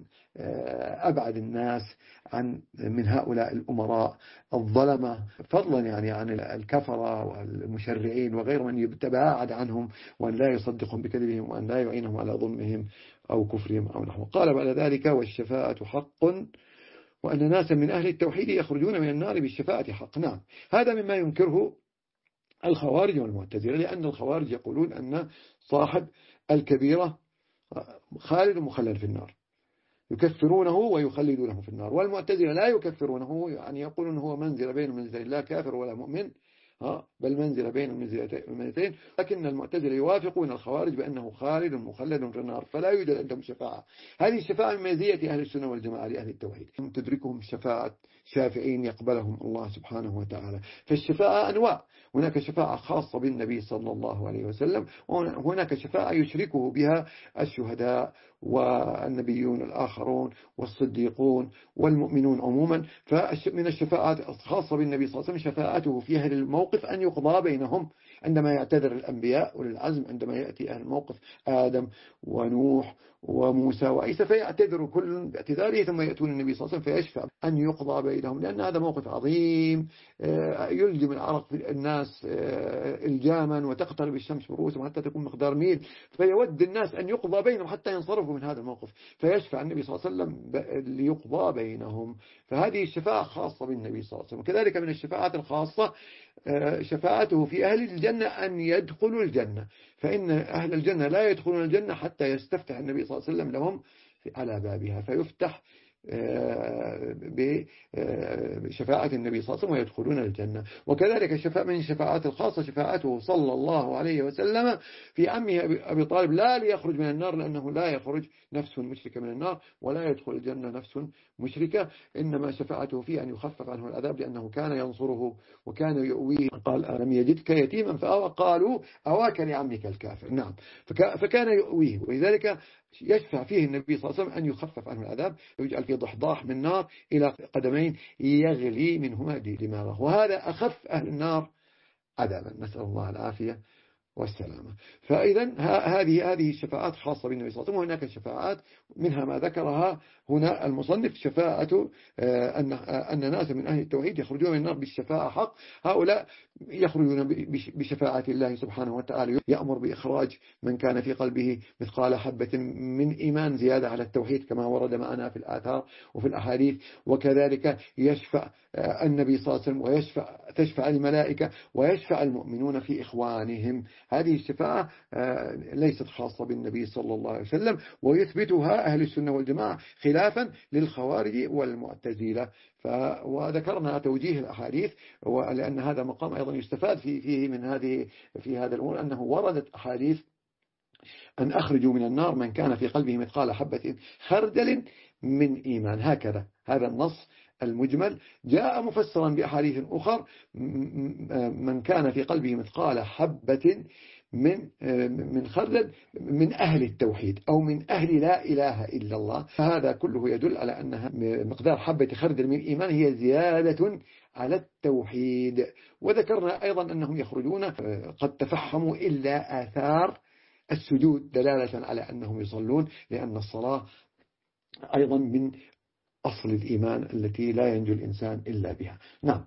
Speaker 2: أبعد الناس عن من هؤلاء الأمراء الظلمة، فضلا يعني عن الكفرة والمشرعين وغير من يتباعد عنهم، وأن لا يصدقهم بكذبهم، وأن لا يعينهم على ظلمهم أو كفرهم أو نحو. قال بعد ذلك والشفاعة حق، وأن ناسا من أهل التوحيد يخرجون من النار بالشفاعة حق. نعم، هذا مما ينكره الخوارج والمعتزلة، لأن الخوارج يقولون أن صاحب الكبيرة خالد مخلد في النار، يكفرونه ويخلدونه في النار. والمعتزلة لا يكفرونه، يعني يقولون هو منزل بين منزلين، لا كافر ولا مؤمن، ها بل منزل بين المنزلتين. لكن المعتزلة يوافقون الخوارج بأنه خالد مخلد في النار، فلا يوجد عندهم شفاعة. هذه الشفاعة من مزية أهل السنة والجماعة لأهل التوحيد، تدركهم شفاعة شافعين يقبلهم الله سبحانه وتعالى. فالشفاعة أنواع، هناك شفاعة خاصة بالنبي صلى الله عليه وسلم، وهناك شفاعة يشركه بها الشهداء والنبيون الآخرون والصديقون والمؤمنون عموما. فمن الشفاعات الخاصة بالنبي صلى الله عليه وسلم شفاعته في أهل الموقف أن يقضى بينهم عندما يعتذر الأنبياء أولي العزم، عندما يأتي أهل الموقف آدم ونوح وموسى وعيسى فيعتذر كل باعتذاره، ثم يأتون النبي صلى الله عليه وسلم فيشفع أن يقضى بينهم، لأن هذا موقف عظيم يلجم العرق في الناس الجاما، وتقترب الشمس برؤوسهم حتى تكون مقدار ميل، فيود الناس أن يقضى بينهم حتى ينصرفوا من هذا الموقف، فيشفع النبي صلى الله عليه وسلم ليقضى بينهم. فهذه الشفاعة خاصة بالنبي صلى الله عليه وسلم. وكذلك من الشفاعات الخاصة شفاعته في أهل الجنة أن يدخلوا الجنة، فإن أهل الجنة لا يدخلون الجنة حتى يستفتح النبي صلى الله عليه وسلم لهم على بابها، فيفتح بشفاعة النبي صلى الله عليه وسلم ويدخلون الجنة. وكذلك شفاعة من الشفاعات الخاصة شفاعته صلى الله عليه وسلم في عمه أبي طالب، لا ليخرج من النار، لأنه لا يخرج نفس مشركة من النار ولا يدخل الجنة نفس مشركة، إنما شفاعته فيه أن يخفف عنه العذاب، لأنه كان ينصره وكان يؤويه. قال ألم يجدك يتيما فآوى، قالوا أواك لعمك الكافر، نعم، فكان يؤويه، ولذلك يشفع فيه النبي صلى الله عليه وسلم أن يخفف عنه العذاب، ويجعل فيه ضحضاح من نار إلى قدمين يغلي منهما دماغه، وهذا أخف أهل النار عذابا، نسأل الله العافية والسلامة. فإذا هذه هذه الشفاعات خاصة بالنبي صلى الله عليه وسلم. وهناك شفاعات منها ما ذكرها هنا المصنف، شفاعة أن أن ناس من أهل التوحيد يخرجون من النار بالشفاعة حق، هؤلاء يخرجون بشفاعة الله سبحانه وتعالى، يأمر بإخراج من كان في قلبه مثقال حبة من إيمان زيادة على التوحيد كما ورد معنا في الآثار وفي الأحاديث. وكذلك يشفع النبي صلى الله عليه وسلم، ويشفع تشفع الملائكة، ويشفع المؤمنون في إخوانهم. هذه الشفاعة ليست خاصة بالنبي صلى الله عليه وسلم، ويثبتها أهل السنة والجماعة خلافا للخوارج والمعتزلة. وذكرنا توجيه الأحاديث، ولأن هذا مقام أيضا يستفاد فيه من هذه في هذا الأمور، أنه وردت أحاديث أن أخرجوا من النار من كان في قلبه مثقال حبة خردل من إيمان، هكذا هذا النص المجمل جاء مفسرا بأحاديث أخر من كان في قلبه مثقال حبة من من خردل من أهل التوحيد أو من أهل لا إله إلا الله. فهذا كله يدل على أنها مقدار حبة خردل من إيمان هي زيادة على التوحيد. وذكرنا أيضا أنهم يخرجون قد تفحموا إلا آثار السجود دلالة على أنهم يصلون، لأن الصلاة أيضا من أصل الإيمان التي لا ينجو الإنسان إلا بها. نعم.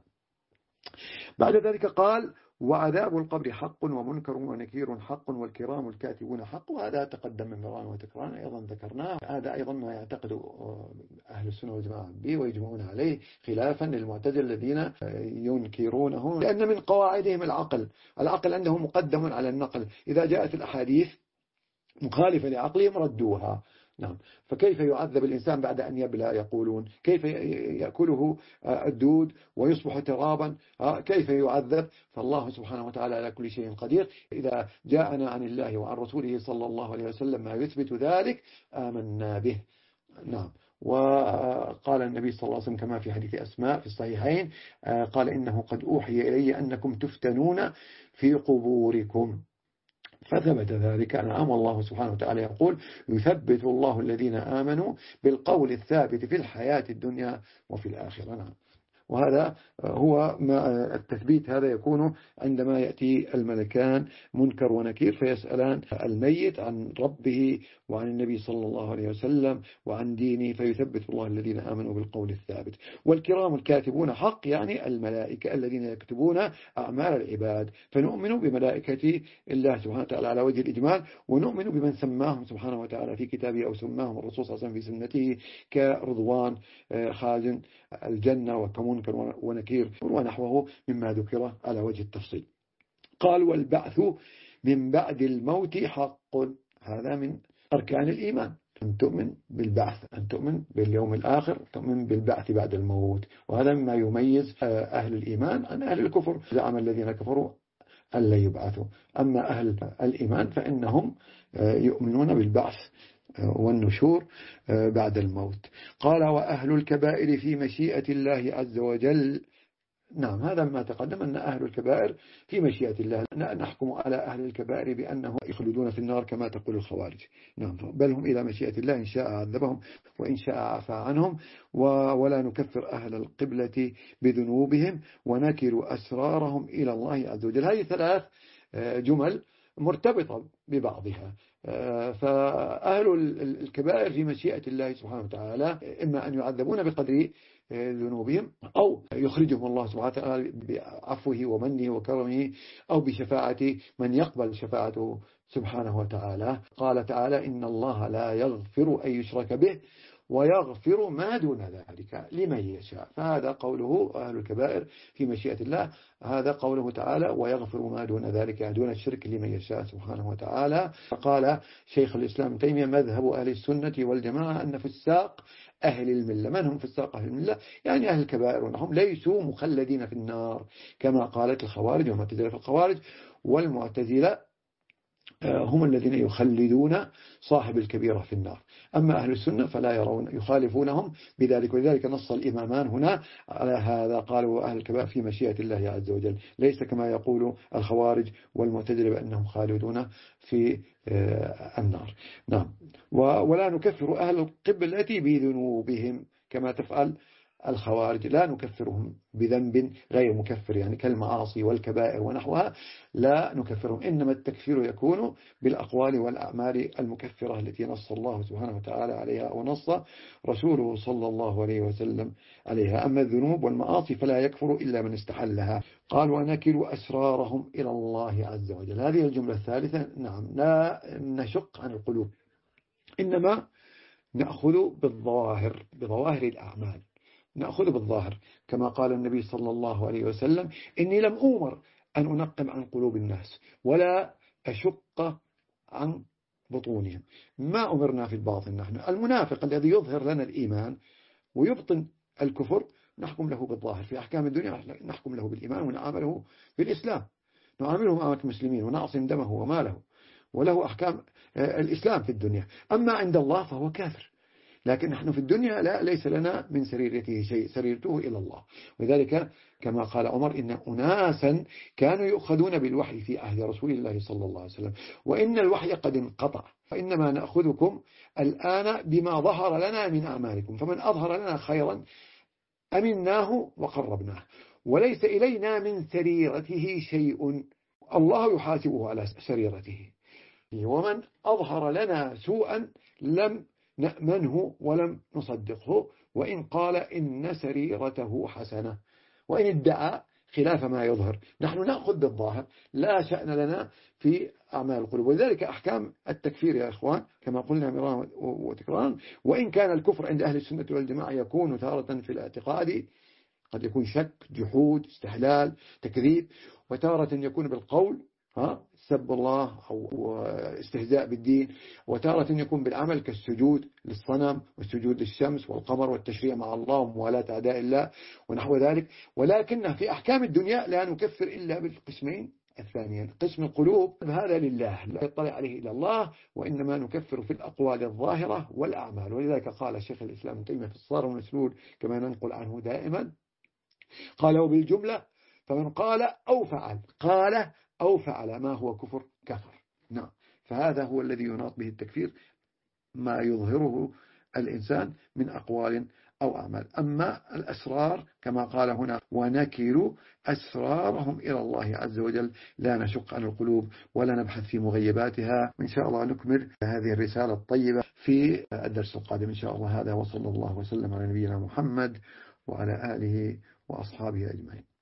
Speaker 2: بعد ذلك قال وعذاب القبر حق ومنكر ونكير حق والكرام الكاتبون حق. وهذا تقدم من مران وتكران أيضا ذكرناه. هذا أيضا ما يعتقد أهل السنة والجماعة به ويجمعون عليه، خلافا للمعتزلة الذين ينكرونه، لأن من قواعدهم العقل العقل عندهم مقدم على النقل، إذا جاءت الأحاديث مخالفة لعقلهم ردوها. نعم. فكيف يعذب الإنسان بعد أن يبلى؟ يقولون كيف يأكله الدود ويصبح ترابا، كيف يعذب؟ فالله سبحانه وتعالى على كل شيء قدير. إذا جاءنا عن الله وعن رسوله صلى الله عليه وسلم ما يثبت ذلك آمنا به. نعم. وقال النبي صلى الله عليه وسلم كما في حديث أسماء في الصحيحين، قال إنه قد أوحي إلي أنكم تفتنون في قبوركم، فثبت ذلك. نعم. الله سبحانه وتعالى يقول يثبت الله الذين آمنوا بالقول الثابت في الحياة الدنيا وفي الآخرة. نعم. وهذا هو ما التثبيت هذا يكون عندما يأتي الملكان منكر ونكير فيسألان الميت عن ربه وعن النبي صلى الله عليه وسلم وعن دينه، فيثبت الله الذين آمنوا بالقول الثابت. والكرام الكاتبون حق، يعني الملائكة الذين يكتبون أعمال العباد، فنؤمن بملائكة الله سبحانه وتعالى على وجه الإجمال، ونؤمن بمن سماهم سبحانه وتعالى في كتابه أو سماهم الرسول صلى الله عليه وسلم في سنته كرضوان خازن الجنة وكمنكر ونكير ونحوه مما ذكر على وجه التفصيل. قال والبعث من بعد الموت حق، هذا من أركان الإيمان، أن تؤمن بالبعث، أن تؤمن باليوم الآخر، تؤمن بالبعث بعد الموت. وهذا مما يميز أهل الإيمان عن أهل الكفر. زعم الذين كفروا أن لا يبعثوا. أما أهل الإيمان فإنهم يؤمنون بالبعث والنشور بعد الموت. قال وأهل الكبائر في مشيئة الله عز وجل. نعم، هذا ما تقدم أن أهل الكبائر في مشيئة الله. نحكم على أهل الكبائر بأنهم يخلدون في النار كما تقول الخوارج. نعم، بل هم إلى مشيئة الله، إن شاء عذبهم وإن شاء عفى عنهم. ولا نكفر أهل القبلة بذنوبهم ونكر أسرارهم إلى الله عز وجل. هذه ثلاث جمل مرتبطة ببعضها. فأهل الكبائر في مشيئة الله سبحانه وتعالى إما أن يعذبون بقدر ذنوبهم، أو يخرجهم الله سبحانه وتعالى بعفوه ومنه وكرمه، أو بشفاعة من يقبل شفاعته سبحانه وتعالى. قال تعالى إن الله لا يغفر أن يشرك به ويغفر ما دون ذلك لمن يشاء. فهذا قوله أهل الكبائر في مشيئة الله، هذا قوله تعالى ويغفر ما دون ذلك، يعني دون الشرك لمن يشاء سبحانه وتعالى. فقال شيخ الإسلام ابن تيمية مذهب أهل السنة والجماعة أن فساق أهل الملة. من هم فساق أهل الملة؟ يعني أهل الكبائر، وأنهم ليسوا مخلدين في النار كما قالت الخوارج والمعتزلة. في الخوارج والمعتزلة هم الذين يخلدون صاحب الكبيرة في النار. أما أهل السنة فلا يرون، يخالفونهم بذلك. ولذلك نص الإمامان هنا على هذا، قالوا أهل الكبائر في مشيئة الله عز وجل، ليس كما يقول الخوارج والمعتزلة بأنهم خالدون في النار. نعم. ولا نكفر أهل القبلة بذنوبهم كما تفعل الخوارج. لا نكفرهم بذنب غير مكفر، يعني كالمعاصي والكبائر ونحوها لا نكفرهم. إنما التكفير يكون بالأقوال والأعمال المكفرة التي نص الله سبحانه وتعالى عليها ونص رسوله صلى الله عليه وسلم عليها. أما الذنوب والمعاصي فلا يكفر إلا من استحلها. قال ونكل أسرارهم إلى الله عز وجل. هذه الجملة الثالثة. نعم، لا نشق عن القلوب، إنما نأخذ بالظاهر، بظواهر الأعمال، نأخذ بالظاهر كما قال النبي صلى الله عليه وسلم إني لم أمر أن أنقم عن قلوب الناس ولا أشق عن بطونهم. ما أمرنا في الباطن. نحن المنافق الذي يظهر لنا الإيمان ويبطن الكفر نحكم له بالظاهر. في أحكام الدنيا نحكم له بالإيمان ونعامله بالإسلام، نعامله مع المسلمين ونعصم دمه وماله، وله أحكام الإسلام في الدنيا. أما عند الله فهو كافر. لكن نحن في الدنيا لا، ليس لنا من سريرته شيء، سريرته إلى الله. وذلك كما قال عمر إن أناسا كانوا يؤخذون بالوحي في عهد رسول الله صلى الله عليه وسلم وإن الوحي قد انقطع، فإنما نأخذكم الآن بما ظهر لنا من أعمالكم، فمن أظهر لنا خيرا أمناه وقربناه، وليس إلينا من سريرته شيء، الله يحاسبه على سريرته. ومن أظهر لنا سوءا لم نأمنه ولم نصدقه، وإن قال إن سريرته حسنة، وإن ادعى خلاف ما يظهر. نحن نأخذ بالظاهر، لا شأن لنا في أعمال القلوب. ولذلك أحكام التكفير يا إخوان كما قلنا مرارا وتكرارا، وإن كان الكفر عند أهل السنة والجماعة يكون تارة في الاعتقاد، قد يكون شك، جحود، استحلال، تكذيب، وتارة يكون بالقول، ها سب الله أو استهزاء بالدين، وتارة يكون بالعمل كالسجود للصنم والسجود للشمس والقمر والتشريع مع الله وموالاة أعداء الله ونحو ذلك. ولكن في أحكام الدنيا لا نكفر إلا بالقسمين الثانيين. قسم القلوب هذا لله لا يطلع عليه إلا الله، وإنما نكفر في الأقوال الظاهرة والأعمال. ولذلك قال شيخ الإسلام ابن تيمية في الصارم والمسلول كما ننقل عنه دائما، قال وبالجملة فمن قال أو فعل، قال أو فعل ما هو كفر كفر. نعم، فهذا هو الذي يناط به التكفير، ما يظهره الإنسان من أقوال أو أعمال. أما الأسرار كما قال هنا ونكل أسرارهم إلى الله عز وجل، لا نشق عن القلوب ولا نبحث في مغيباتها. إن شاء الله نكمل هذه الرسالة الطيبة في الدرس القادم إن شاء الله. هذا وصلى الله وسلم على نبينا محمد وعلى آله وأصحابه أجمعين.